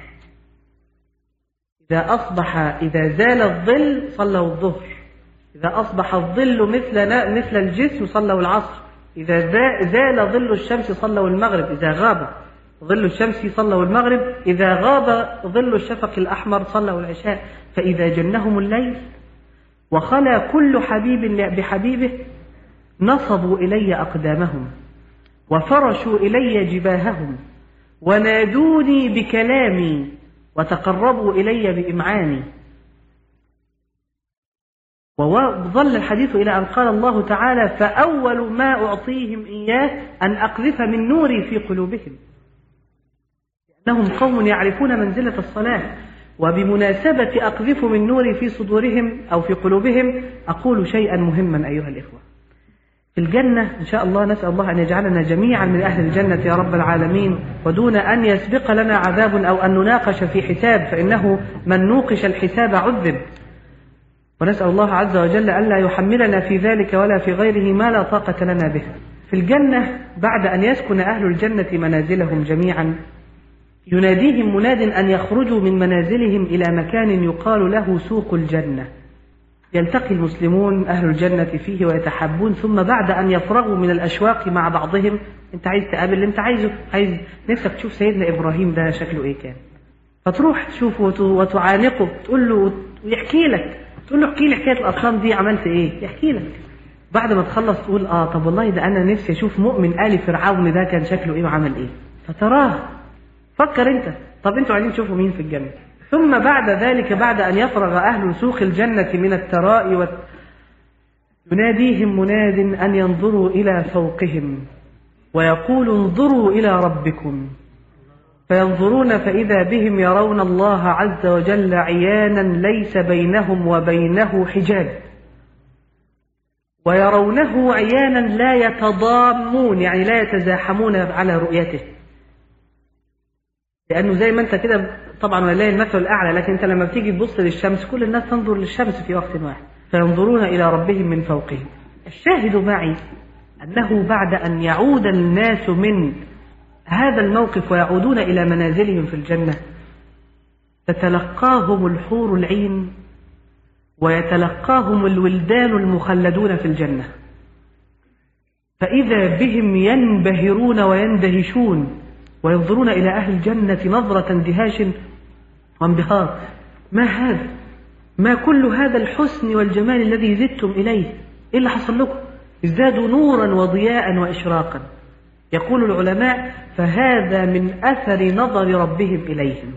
إذا أصبح إذا زال الظل صلوا الظهر، إذا أصبح الظل مثل مثل الجسم صلوا العصر، إذا زال ظل الشمس صلوا المغرب، إذا غاب ظل الشمس صلوا المغرب، إذا غاب ظل الشفق الأحمر صلوا العشاء. فإذا جنهم الليل وخلى كل حبيب بحبيبه نصبوا إلي أقدامهم وفرشوا إلي جباههم ونادوني بكلامي وتقربوا إلي بإمعاني. وظل الحديث إلى أن قال الله تعالى فأول ما أعطيهم إياه أن أقذف من نوري في قلوبهم، لأنهم قوم يعرفون منزلة الصلاة. وبمناسبة أقذف من نوري في صدورهم أو في قلوبهم أقول شيئا مهما أيها الإخوة. في الجنة إن شاء الله نسأل الله أن يجعلنا جميعا من أهل الجنة يا رب العالمين، ودون أن يسبق لنا عذاب أو أن نناقش في حساب، فإنه من نوقش الحساب عذب. ونسأل الله عز وجل ألا يحملنا في ذلك ولا في غيره ما لا طاقة لنا به. في الجنة بعد أن يسكن أهل الجنة منازلهم جميعا يناديهم مناد أن يخرجوا من منازلهم إلى مكان يقال له سوق الجنة، يلتقي المسلمون أهل الجنة فيه ويتحابون، ثم بعد أن يفرغوا من الأشواق مع بعضهم، أنت عايز تقابل اللي أنت عايزه، عايز نفسك تشوف سيدنا إبراهيم ده شكله إيه كان، فتروح تشوفه وتعانقه تقول له ويحكي لك، تقول له احكي لي حكاية الأصنام دي عملت إيه، يحكي لك. بعد ما تخلص تقول آه طب والله ده أنا نفسي أشوف مؤمن آل فرعون ده كان شكله إيه وعمل إيه، فتراه. فكر أنت، طب أنتوا عايزين تشوفوا مين في الجنة؟ ثم بعد ذلك بعد أن يفرغ أهل سوق الجنة من الثراء و... يناديهم مناد أن ينظروا إلى فوقهم ويقول انظروا إلى ربكم، فينظرون فإذا بهم يرون الله عز وجل عيانا ليس بينهم وبينه حجاب، ويرونه عيانا لا يتضامون يعني لا يتزاحمون على رؤيته، لأنه زي ما أنت كده طبعا ولله المثل الأعلى، لكن أنت لما بتيجي تبص للشمس كل الناس تنظر للشمس في وقت واحد، فينظرون إلى ربهم من فوقهم. الشاهد معي أنه بعد أن يعود الناس من هذا الموقف ويعودون إلى منازلهم في الجنة تتلقاهم الحور العين ويتلقاهم الولدان المخلدون في الجنة، فإذا بهم ينبهرون ويندهشون وينظرون إلى أهل الجنة نظرة اندهاش وانبهار. ما هذا؟ ما كل هذا الحسن والجمال الذي زدتم إليه؟ إيه اللي حصل لكم؟ ازدادوا نورا وضياء وإشراقا. يقول العلماء فهذا من أثر نظر ربهم إليهم.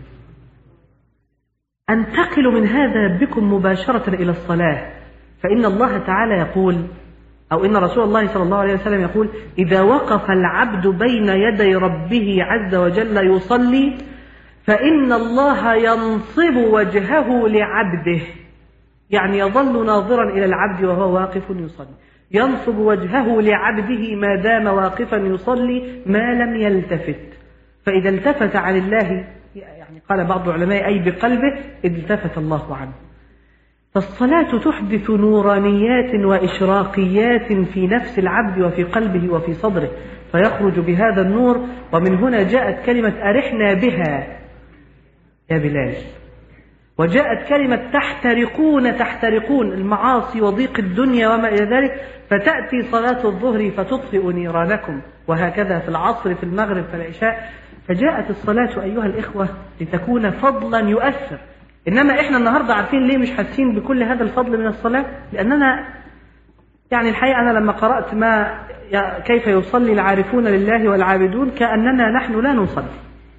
انتقلوا من هذا بكم مباشرة إلى الصلاة، فإن الله تعالى يقول أو إن رسول الله صلى الله عليه وسلم يقول إذا وقف العبد بين يدي ربه عز وجل يصلي فإن الله ينصب وجهه لعبده، يعني يظل ناظرا إلى العبد وهو واقف يصلي، ينصب وجهه لعبده ما دام واقفا يصلي ما لم يلتفت، فإذا التفت عن الله يعني قال بعض العلماء أي بقلبه التفت الله عنه. فالصلاة تحدث نورانيات وإشراقيات في نفس العبد وفي قلبه وفي صدره، فيخرج بهذا النور. ومن هنا جاءت كلمة أرحنا بها يا بلال، وجاءت كلمة تحترقون تحترقون المعاصي وضيق الدنيا وما إلى ذلك، فتأتي صلاة الظهر فتطفئ نيرانكم، وهكذا في العصر في المغرب في العشاء. فجاءت الصلاة أيها الإخوة لتكون فضلا يؤثر. إنما إحنا النهاردة عارفين ليه مش حاسين بكل هذا الفضل من الصلاة؟ لأننا يعني الحقيقة أنا لما قرأت ما كيف يصلي العارفون لله والعابدون كأننا نحن لا نصلي،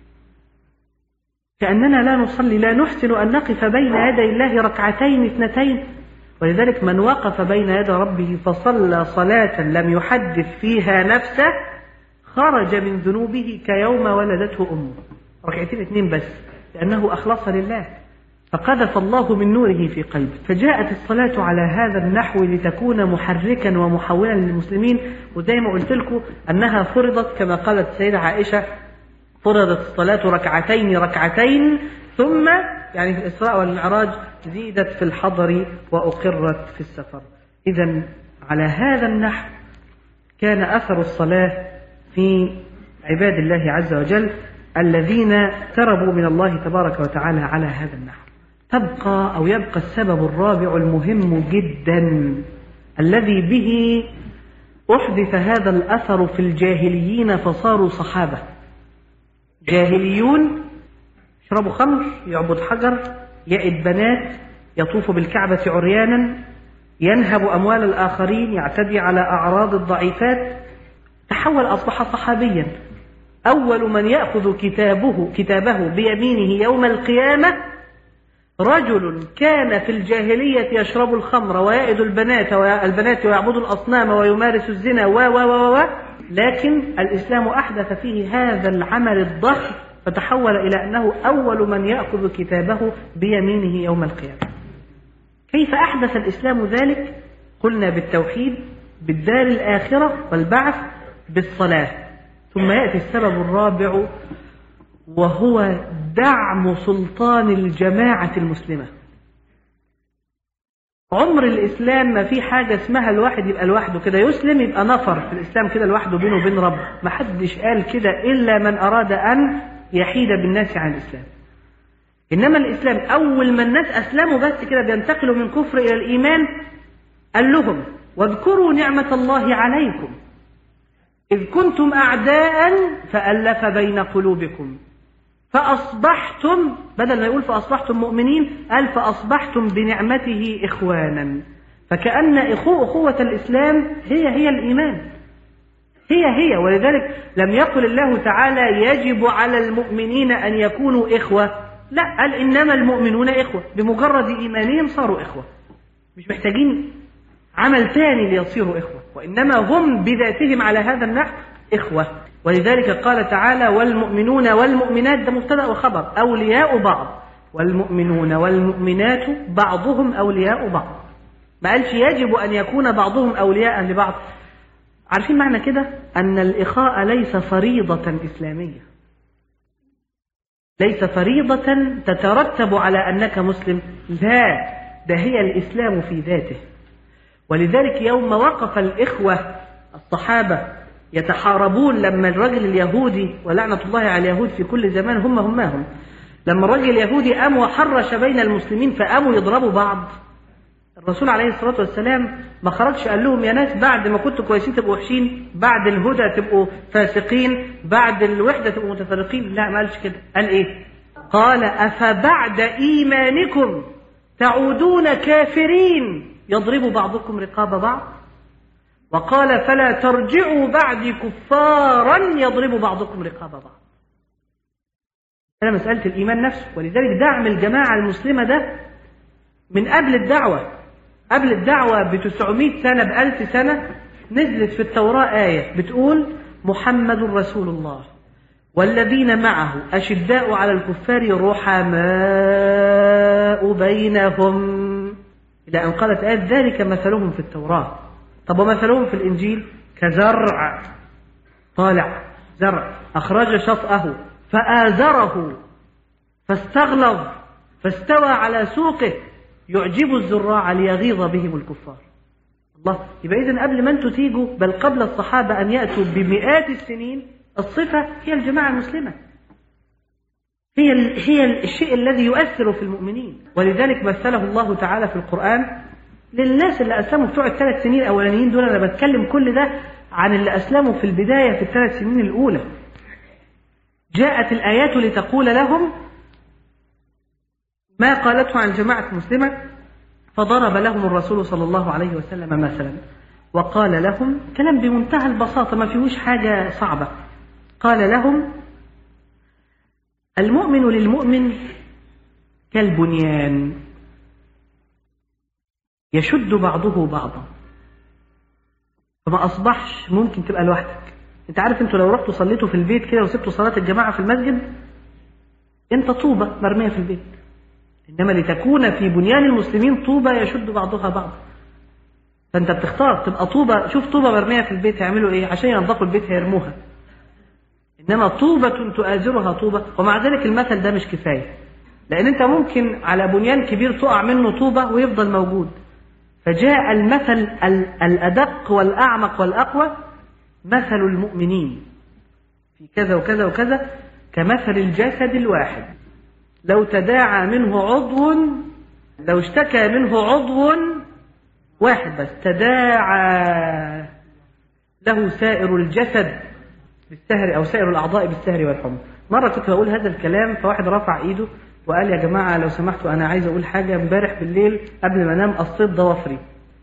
كأننا لا نصلي، لا نحسن أن نقف بين يدي الله ركعتين اثنتين. ولذلك من وقف بين يدي ربه فصلى صلاة لم يحدث فيها نفسه خرج من ذنوبه كيوم ولدته أمه، ركعتين اثنين بس، لأنه أخلص لله. فقذف الله من نوره في قلبه، فجاءت الصلاة على هذا النحو لتكون محركا ومحولا للمسلمين. وزي ما قلت لكم أنها فرضت كما قالت السيدة عائشة: فرضت الصلاة ركعتين ركعتين، ثم يعني في الإسراء والمعراج زيدت في الحضر وأقرت في السفر. إذن على هذا النحو كان أثر الصلاة في عباد الله عز وجل الذين تربوا من الله تبارك وتعالى على هذا النحو. تبقى أو يبقى السبب الرابع المهم جدا الذي به أحدث هذا الأثر في الجاهليين فصاروا صحابة. جاهليون يشربوا خمر، يعبد حجر، يئد بنات، يطوف بالكعبة عريانا، ينهب أموال الآخرين، يعتدي على أعراض الضعيفات. تحول أصبح صحابيا. أول من يأخذ كتابه كتابه بيمينه يوم القيامة رجل كان في الجاهلية يشرب الخمر ويئد البنات والبنات ويعبد الأصنام ويمارس الزنا و و و لكن الإسلام أحدث فيه هذا العمل الضخم فتحول إلى أنه أول من يأخذ كتابه بيمينه يوم القيامة. كيف أحدث الإسلام ذلك؟ قلنا بالتوحيد، بالدار الآخرة والبعث، بالصلاة. ثم يأتي السبب الرابع وهو دعم سلطان الجماعة المسلمة. عمر الإسلام ما في حاجة اسمها الواحد يبقى لوحده كده يسلم، يبقى نفر في الإسلام كده لوحده بينه وبين رب. ما حدش قال كده إلا من أراد أن يحيد بالناس عن الإسلام. إنما الإسلام أول ما الناس أسلموا بس كده بينتقلوا من كفر إلى الإيمان قال لهم: واذكروا نعمة الله عليكم إذ كنتم أعداء فألف بين قلوبكم فأصبحتم، بدل ما يقول فأصبحتم مؤمنين قال فأصبحتم بنعمته إخوانا. فكأن إخوة أخوة الإسلام هي هي الإيمان، هي هي. ولذلك لم يقل الله تعالى يجب على المؤمنين أن يكونوا إخوة، لا، قال إنما المؤمنون إخوة، بمجرد إيمانهم صاروا إخوة، مش محتاجين عمل ثاني ليصيروا إخوة، وإنما هم بذاتهم على هذا النحو إخوة. ولذلك قال تعالى: والمؤمنون والمؤمنات، ده مبتدأ وخبر، أولياء بعض، والمؤمنون والمؤمنات بعضهم أولياء بعض. ما قالش يجب أن يكون بعضهم أولياء لبعض. عارفين معنى كده؟ أن الإخاء ليس فريضة إسلامية، ليس فريضة تترتب على أنك مسلم، لا، ده هي الإسلام في ذاته. ولذلك يوم وقف الإخوة الصحابة يتحاربون لما الرجل اليهودي، ولعنة الله على اليهود في كل زمان هم هماهم، لما الرجل اليهودي قام وحرش بين المسلمين فقاموا يضربوا بعض، الرسول عليه الصلاة والسلام ما خرجش قال لهم: يا ناس بعد ما كنتوا كويسين تبقوا وحشين، بعد الهدى تبقوا فاسقين، بعد الوحدة تبقوا متفرقين. لا، ما قالش كده. قال إيه؟ قال: أفبعد إيمانكم تعودون كافرين يضرب بعضكم رقاب بعض. وقال: فلا ترجعوا بعدي كفارا يضرب بعضكم رقاب بعض. أنا مسألة الإيمان نفسه. ولذلك دعم الجماعة المسلمة ده من قبل الدعوة، قبل الدعوة بتسعمائة سنة، بألف سنة، نزلت في التوراة آية بتقول: محمد رسول الله والذين معه أشداء على الكفار رحماء بينهم، إلى أن قالت آية: ذلك مثلهم في التوراة. طب ومثلهم في الإنجيل؟ كزرع طالع، زرع أخرج شطأه فآزره فاستغلظ فاستوى على سوقه يعجب الزراع ليغيظ بهم الكفار. الله. يبقى إذن قبل ما أنتوا تيجوا، بل قبل الصحابة أن يأتوا بمئات السنين، الصفة هي الجماعة المسلمة، هي هي الشيء الذي يؤثر في المؤمنين. ولذلك مثله الله تعالى في القرآن للناس اللي أسلموا بتوع الثلاث سنين الأولانيين دول. أنا بتكلم كل ده عن اللي أسلموا في البداية في الثلاث سنين الأولى. جاءت الآيات لتقول لهم ما قالته عن جماعة مسلمة، فضرب لهم الرسول صلى الله عليه وسلم مثلا وقال لهم كلام بمنتهى البساطة ما فيهوش حاجة صعبة. قال لهم: المؤمن للمؤمن كالبنيان يشد بعضه بعضا. فما أصبحش ممكن تبقى لوحدك. انت عارف انتوا لو رحتوا صليتوا في البيت كده وسبتوا صلاة الجماعة في المسجد، انت طوبة مرمية في البيت، إنما لتكون في بنيان المسلمين طوبة يشد بعضها بعضا. فأنت بتختار تبقى طوبة. شوف طوبة مرمية في البيت يعملوا إيه؟ عشان ينظفوا البيت هيرموها. إنما طوبة تؤازرها طوبة. ومع ذلك المثل ده مش كفاية، لأن أنت ممكن على بنيان كبير تقع منه طوبة ويفضل موجود. فجاء المثل الأدق والأعمق والأقوى، مثل المؤمنين في كذا وكذا وكذا كمثل الجسد الواحد، لو تداعى منه عضو، لو اشتكى منه عضو واحد بس تداعى له سائر الجسد بالسهر أو سائر الأعضاء بالسهر والحمى. مرة كنت بقول هذا الكلام فواحد رفع إيده وقال يا جماعة لو سمحتوا أنا عايز أقول حاجة. امبارح بالليل قبل ما أنام قصيت ضوافري،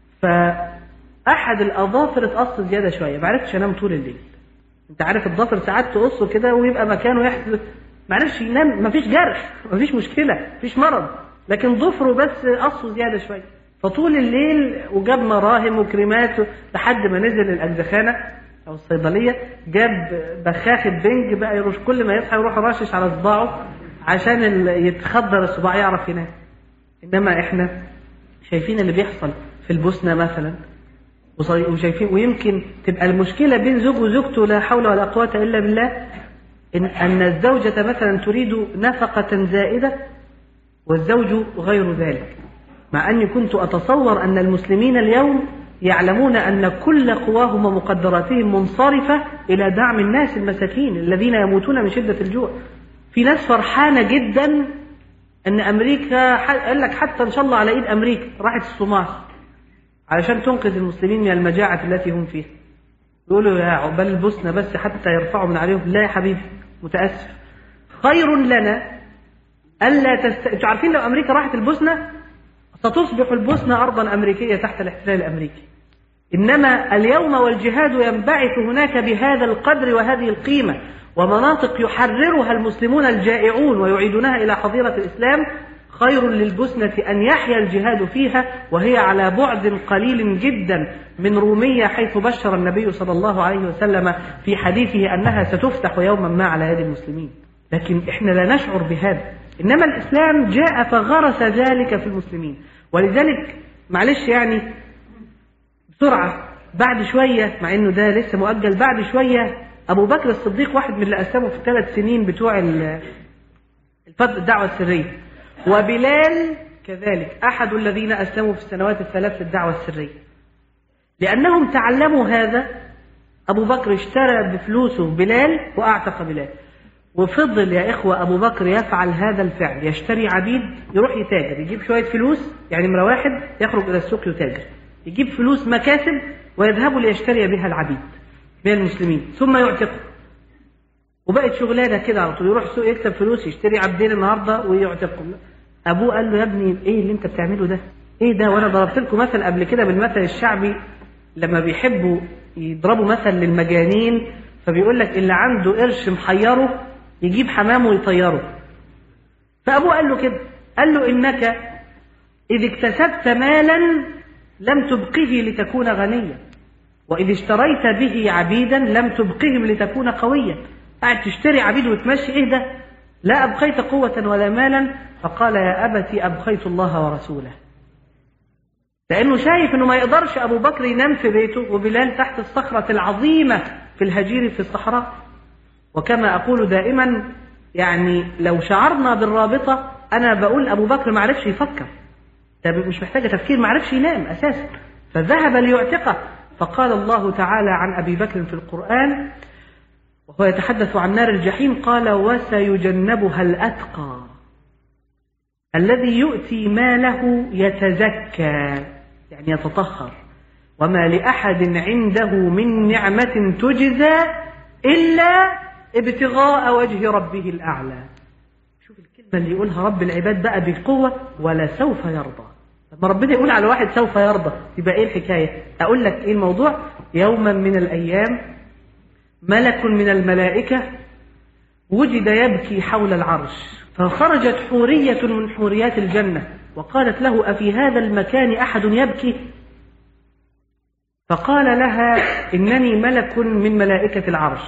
فأحد الأظافر اتقص زيادة شوية، ما عرفتش أنام طول الليل. أنت عارف الضفر ساعات تقصه كده ويبقى مكانه يحدث، ما عرفش ينام. مفيش جرح، مفيش مشكلة، مفيش مرض، لكن ضفره بس قصه زيادة شوية. فطول الليل وجاب مراهم وكريمات لحد ما نزل الأجزخانة أو الصيدلية، جاب بخاخة بنج بقى يرش، كل ما يصحى يروح راشش على صباعه عشان يتخدر الصباع يعرف ينام. إنما إحنا شايفين اللي بيحصل في البوسنة مثلا، وشايفين ويمكن تبقى المشكلة بين زوج وزوجته لا حول ولا قوة إلا بالله، إن أن الزوجة مثلا تريد نفقة زائدة والزوج غير ذلك، مع أني كنت أتصور أن المسلمين اليوم يعلمون أن كل قواهم ومقدراتهم منصرفة إلى دعم الناس المساكين الذين يموتون من شدة الجوع. في ناس فرحانة جدا أن أمريكا، قال لك حتى إن شاء الله على إيد أمريكا راحت الصومال علشان تنقذ المسلمين من المجاعة التي هم فيها. يقولوا يا عقبال البوسنة بس حتى يرفعوا من عليهم. لا يا حبيبي، متأسف، خير لنا ألا تست... أنتوا عارفين لو أمريكا راحت البوسنة ستصبح البوسنة أرضا أمريكية تحت الاحتلال الأمريكي. إنما اليوم والجهاد ينبعث هناك بهذا القدر وهذه القيمة، ومناطق يحررها المسلمون الجائعون ويعيدونها إلى حظيرة الإسلام خير للبوسنة أن يحيا الجهاد فيها، وهي على بعد قليل جدا من رومية، حيث بشر النبي صلى الله عليه وسلم في حديثه أنها ستفتح يوما ما على يد المسلمين. لكن إحنا لا نشعر بهذا. إنما الإسلام جاء فغرس ذلك في المسلمين. ولذلك معلش يعني بسرعة بعد شوية، مع إنه ده لسه مؤجل، بعد شوية أبو بكر الصديق واحد من اللي أسلموا في الثلاث سنين بتوع الدعوة السرية، وبلال كذلك أحد الذين أسلموا في السنوات الثلاث للدعوة السرية. لأنهم تعلموا هذا، أبو بكر اشترى بفلوسه بلال وأعتق بلال. وفضل يا إخوة أبو بكر يفعل هذا الفعل، يشتري عبيد، يروح يتاجر، يجيب شوية فلوس، يعني مرة واحد يخرج إلى السوق يتاجر، يجيب فلوس مكاسب ويذهب ليشتري بها العبيد من المسلمين ثم يعتقه. وبقت شغلانة كده على طول، يروح السوق يكسب فلوس يشتري عبدين النهاردة ويعتقهم. أبوه قال له يا ابني إيه اللي أنت بتعمله ده؟ إيه ده؟ وأنا ضربت لكم مثل قبل كده بالمثل الشعبي لما بيحبوا يضربوا مثل للمجانين، فبيقول لك اللي عنده قرش محيره يجيب حمامه ويطيره. فأبوه قال له كده، قال له إنك إذ اكتسبت مالا لم تبقه لتكون غنيا، وإذ اشتريت به عبيدا لم تبقهم لتكون قويا. قاعد تشتري عبيد وتمشي، إيه ده؟ لا أبقيت قوة ولا مالا. فقال يا أبتي أبقيت الله ورسوله. لأنه شايف أنه ما يقدرش أبو بكر ينام في بيته وبلال تحت الصخرة العظيمة في الهجير في الصحراء. وكما أقول دائما، يعني لو شعرنا بالرابطة، أنا بقول أبو بكر ما عرفش يفكر، مش محتاجة تفكير، ما عرفش ينام أساسا، فذهب ليعتقه. فقال الله تعالى عن أبي بكر في القرآن وهو يتحدث عن نار الجحيم، قال وسيجنبها الأتقى الذي يؤتي ماله يتزكى، يعني يتطهر، وما لأحد عنده من نعمة تجزى إلا ابتغاء وجه ربه الأعلى. شوف الكلمة اللي يقولها رب العباد بقى بقوة، ولا سوف يرضى. لما ربنا يقول على واحد سوف يرضى يبقى ايه الحكاية؟ أقول لك ايه الموضوع. يوما من الأيام ملك من الملائكة وجد يبكي حول العرش، فخرجت حورية من حوريات الجنة وقالت له أفي هذا المكان أحد يبكي؟ فقال لها إنني ملك من ملائكة العرش،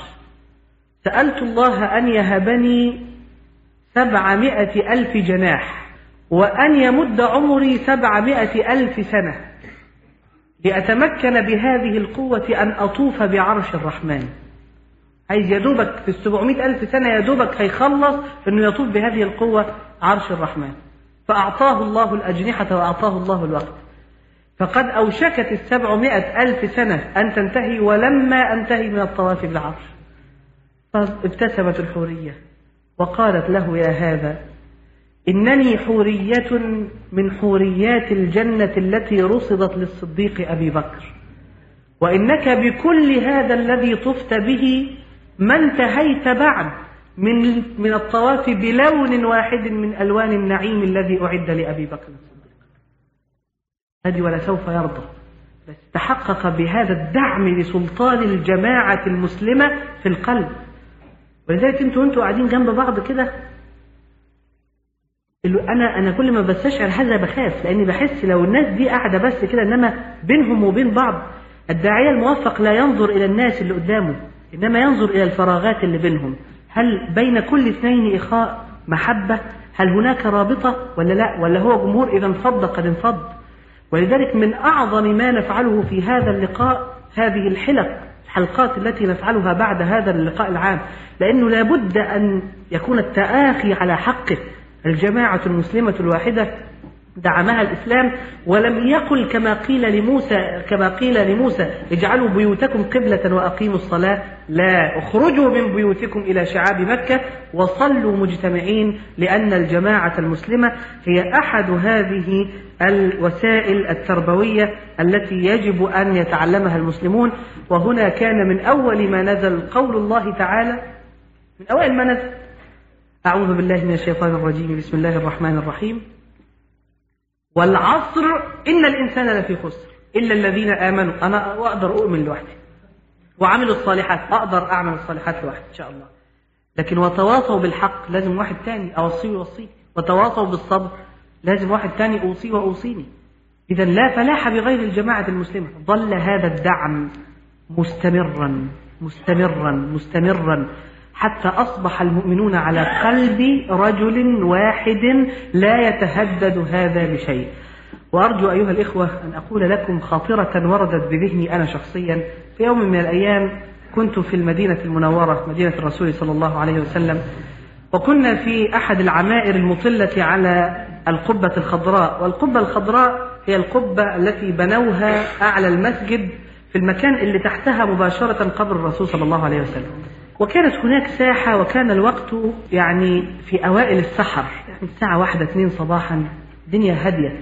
سألت الله أن يهبني سبعمائة ألف جناح وأن يمد عمري سبعمائة ألف سنة لأتمكن بهذه القوة أن أطوف بعرش الرحمن. عايز يدوبك في السبعمائة ألف سنة يدوبك هيخلص أنه يطوف بهذه القوة عرش الرحمن. فأعطاه الله الأجنحة وأعطاه الله الوقت. فقد أوشكت السبعمائة ألف سنة أن تنتهي ولما أنتهي من الطواف بالعرش. فابتسمت الحورية وقالت له: يا هذا، إنني حورية من حوريات الجنة التي رصدت للصديق أبي بكر، وإنك بكل هذا الذي طفت به ما انتهيت بعد من من الطواف بلون واحد من ألوان النعيم الذي أعد لأبي بكر الصديق. هذه ولا سوف يرضى، بس تحقق بهذا الدعم لسلطان الجماعة المسلمة في القلب. ولذلك انتوا انتوا قاعدين جنب بعض كده، انا انا كل ما بستشعر هذا بخاف، لاني بحس لو الناس دي قاعده بس كده، انما بينهم وبين بعض. الداعيه الموفق لا ينظر الى الناس اللي قدامه، انما ينظر الى الفراغات اللي بينهم. هل بين كل اثنين اخاء محبه؟ هل هناك رابطه ولا لا؟ ولا هو جمهور اذا انفض قد انفض؟ ولذلك من اعظم ما نفعله في هذا اللقاء هذه الحلق الحلقات التي نفعلها بعد هذا اللقاء العام، لانه لابد ان يكون التآخي على حقه. الجماعة المسلمة الواحدة دعمها الإسلام، ولم يقل كما قيل لموسى كما قيل لموسى اجعلوا بيوتكم قبلة وأقيموا الصلاة، لا، اخرجوا من بيوتكم إلى شعاب مكة وصلوا مجتمعين، لأن الجماعة المسلمة هي أحد هذه الوسائل التربوية التي يجب أن يتعلمها المسلمون. وهنا كان من أول ما نزل قول الله تعالى، من أول ما نزل: أعوذ بالله من الشيطان الرجيم، بسم الله الرحمن الرحيم، والعصر إن الإنسان لفي خسر إلا الذين آمنوا. أنا أقدر أؤمن لوحدي وعملوا الصالحات، أقدر أعمل الصالحات لوحدي إن شاء الله، لكن وتواصوا بالحق لازم واحد تاني أوصيه ويوصيه، وتواصوا بالصبر لازم واحد تاني أوصيه وأوصيني. إذا لا فلاح بغير الجماعة المسلمة. ظل هذا الدعم مستمرا مستمرا مستمرا حتى أصبح المؤمنون على قلب رجل واحد لا يتهدد هذا بشيء. وأرجو أيها الإخوة أن أقول لكم خاطرة وردت بذهني أنا شخصيا. في يوم من الأيام كنت في المدينة المنورة، مدينة الرسول صلى الله عليه وسلم، وكنا في أحد العمائر المطلة على القبة الخضراء. والقبة الخضراء هي القبة التي بنوها أعلى المسجد في المكان اللي تحتها مباشرة قبر الرسول صلى الله عليه وسلم. وكانت هناك ساحة، وكان الوقت يعني في أوائل السحر، يعني الساعة واحدة اثنين صباحا، دنيا هادية.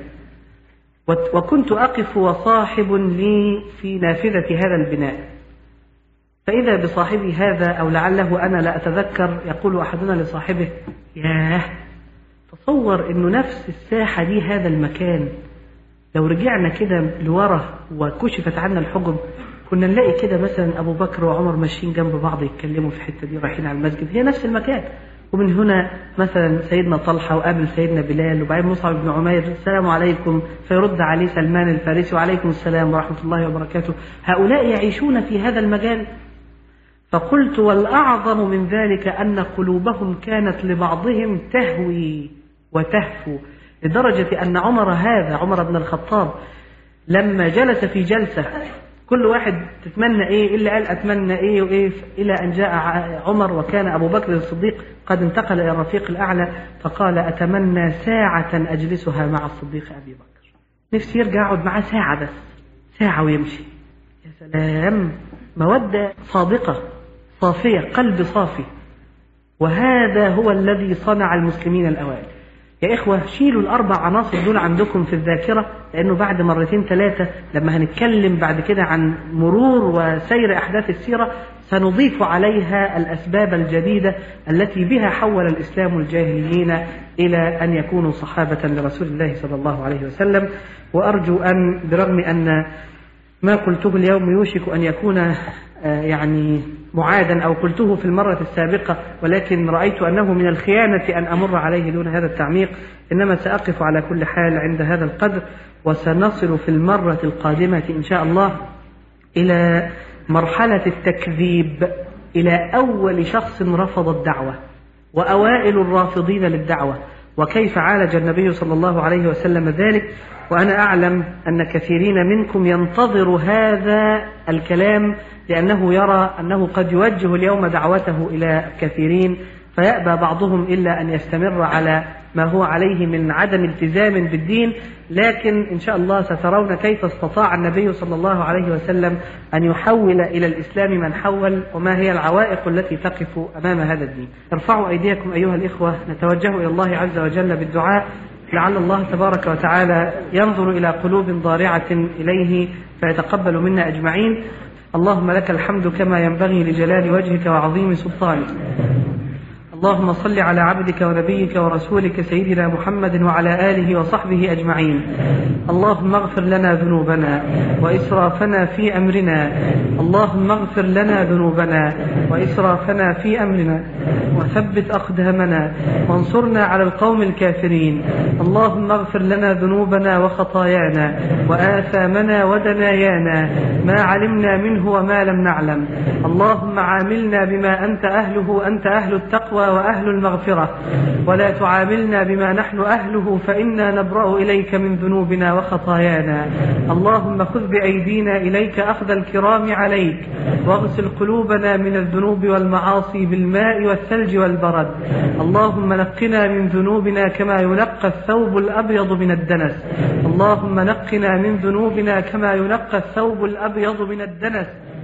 وكنت أقف وصاحب لي في نافذة هذا البناء، فإذا بصاحبي هذا أو لعله أنا لا أتذكر يقول أحدنا لصاحبه: ياه، تصور إنه نفس الساحة دي هذا المكان لو رجعنا كده لورا وكشفت عنا الحجب كنا نلاقي كده مثلا أبو بكر وعمر ماشيين جنب بعض يتكلموا في الحتة دي رايحين على المسجد، هي نفس المكان. ومن هنا مثلا سيدنا طلحة وقابل سيدنا بلال، وبعدين مصعب بن عمير السلام عليكم، فيرد عليه سلمان الفارسي وعليكم السلام ورحمة الله وبركاته. هؤلاء يعيشون في هذا المجال. فقلت: والأعظم من ذلك أن قلوبهم كانت لبعضهم تهوي وتهفو، لدرجة أن عمر هذا عمر بن الخطاب لما جلس في جلسة كل واحد تتمنى ايه، اللي قال اتمنى ايه وايه، الى ان جاء عمر وكان ابو بكر الصديق قد انتقل الى الرفيق الاعلى، فقال: اتمنى ساعة اجلسها مع الصديق ابي بكر. نفسي يرجع اقعد معاه ساعة بس، ساعة ويمشي. يا سلام، مودة صادقة صافية، قلب صافي. وهذا هو الذي صنع المسلمين الاوائل. يا إخوة، شيلوا الأربع عناصر دول عندكم في الذاكرة، لأنه بعد مرتين ثلاثة لما هنتكلم بعد كده عن مرور وسير أحداث السيرة سنضيف عليها الأسباب الجديدة التي بها حول الإسلام الجاهليين إلى أن يكونوا صحابة لرسول الله صلى الله عليه وسلم. وأرجو أن برغم أن ما قلته اليوم يوشك أن يكون يعني معادا أو قلته في المرة السابقة، ولكن رأيت أنه من الخيانة أن أمر عليه دون هذا التعميق، إنما سأقف على كل حال عند هذا القدر. وسنصل في المرة القادمة إن شاء الله إلى مرحلة التكذيب، إلى أول شخص رفض الدعوة وأوائل الرافضين للدعوة، وكيف عالج النبي صلى الله عليه وسلم ذلك. وأنا أعلم أن كثيرين منكم ينتظر هذا الكلام، لأنه يرى أنه قد يوجه اليوم دعوته إلى كثيرين، فيأبى بعضهم إلا أن يستمر على ما هو عليه من عدم التزام بالدين. لكن إن شاء الله سترون كيف استطاع النبي صلى الله عليه وسلم أن يحول إلى الإسلام من حول، وما هي العوائق التي تقف أمام هذا الدين. ارفعوا أيديكم أيها الإخوة، نتوجه إلى الله عز وجل بالدعاء، لعل الله تبارك وتعالى ينظر إلى قلوب ضارعة إليه فيتقبل منا أجمعين. اللهم لك الحمد كما ينبغي لجلال وجهك وعظيم سلطانك. اللهم صل على عبدك ونبيك ورسولك سيدنا محمد وعلى آله وصحبه أجمعين. اللهم اغفر لنا ذنوبنا وإسرافنا في أمرنا اللهم اغفر لنا ذنوبنا وإسرافنا في أمرنا وثبت أقدامنا وانصرنا على القوم الكافرين. اللهم اغفر لنا ذنوبنا وخطايانا وآثامنا ودنايانا، ما علمنا منه وما لم نعلم. اللهم عاملنا بما أنت أهله، أنت أهل التقوى وأهل المغفرة، ولا تعاملنا بما نحن أهله، فإنا نبرأ إليك من ذنوبنا وخطايانا. اللهم خذ بأيدينا إليك أخذ الكرام عليك، واغسل قلوبنا من الذنوب والمعاصي بالماء والثلج والبرد. اللهم نقنا من ذنوبنا كما ينقى الثوب الأبيض من الدنس. اللهم نقنا من ذنوبنا كما ينقى الثوب الأبيض من الدنس.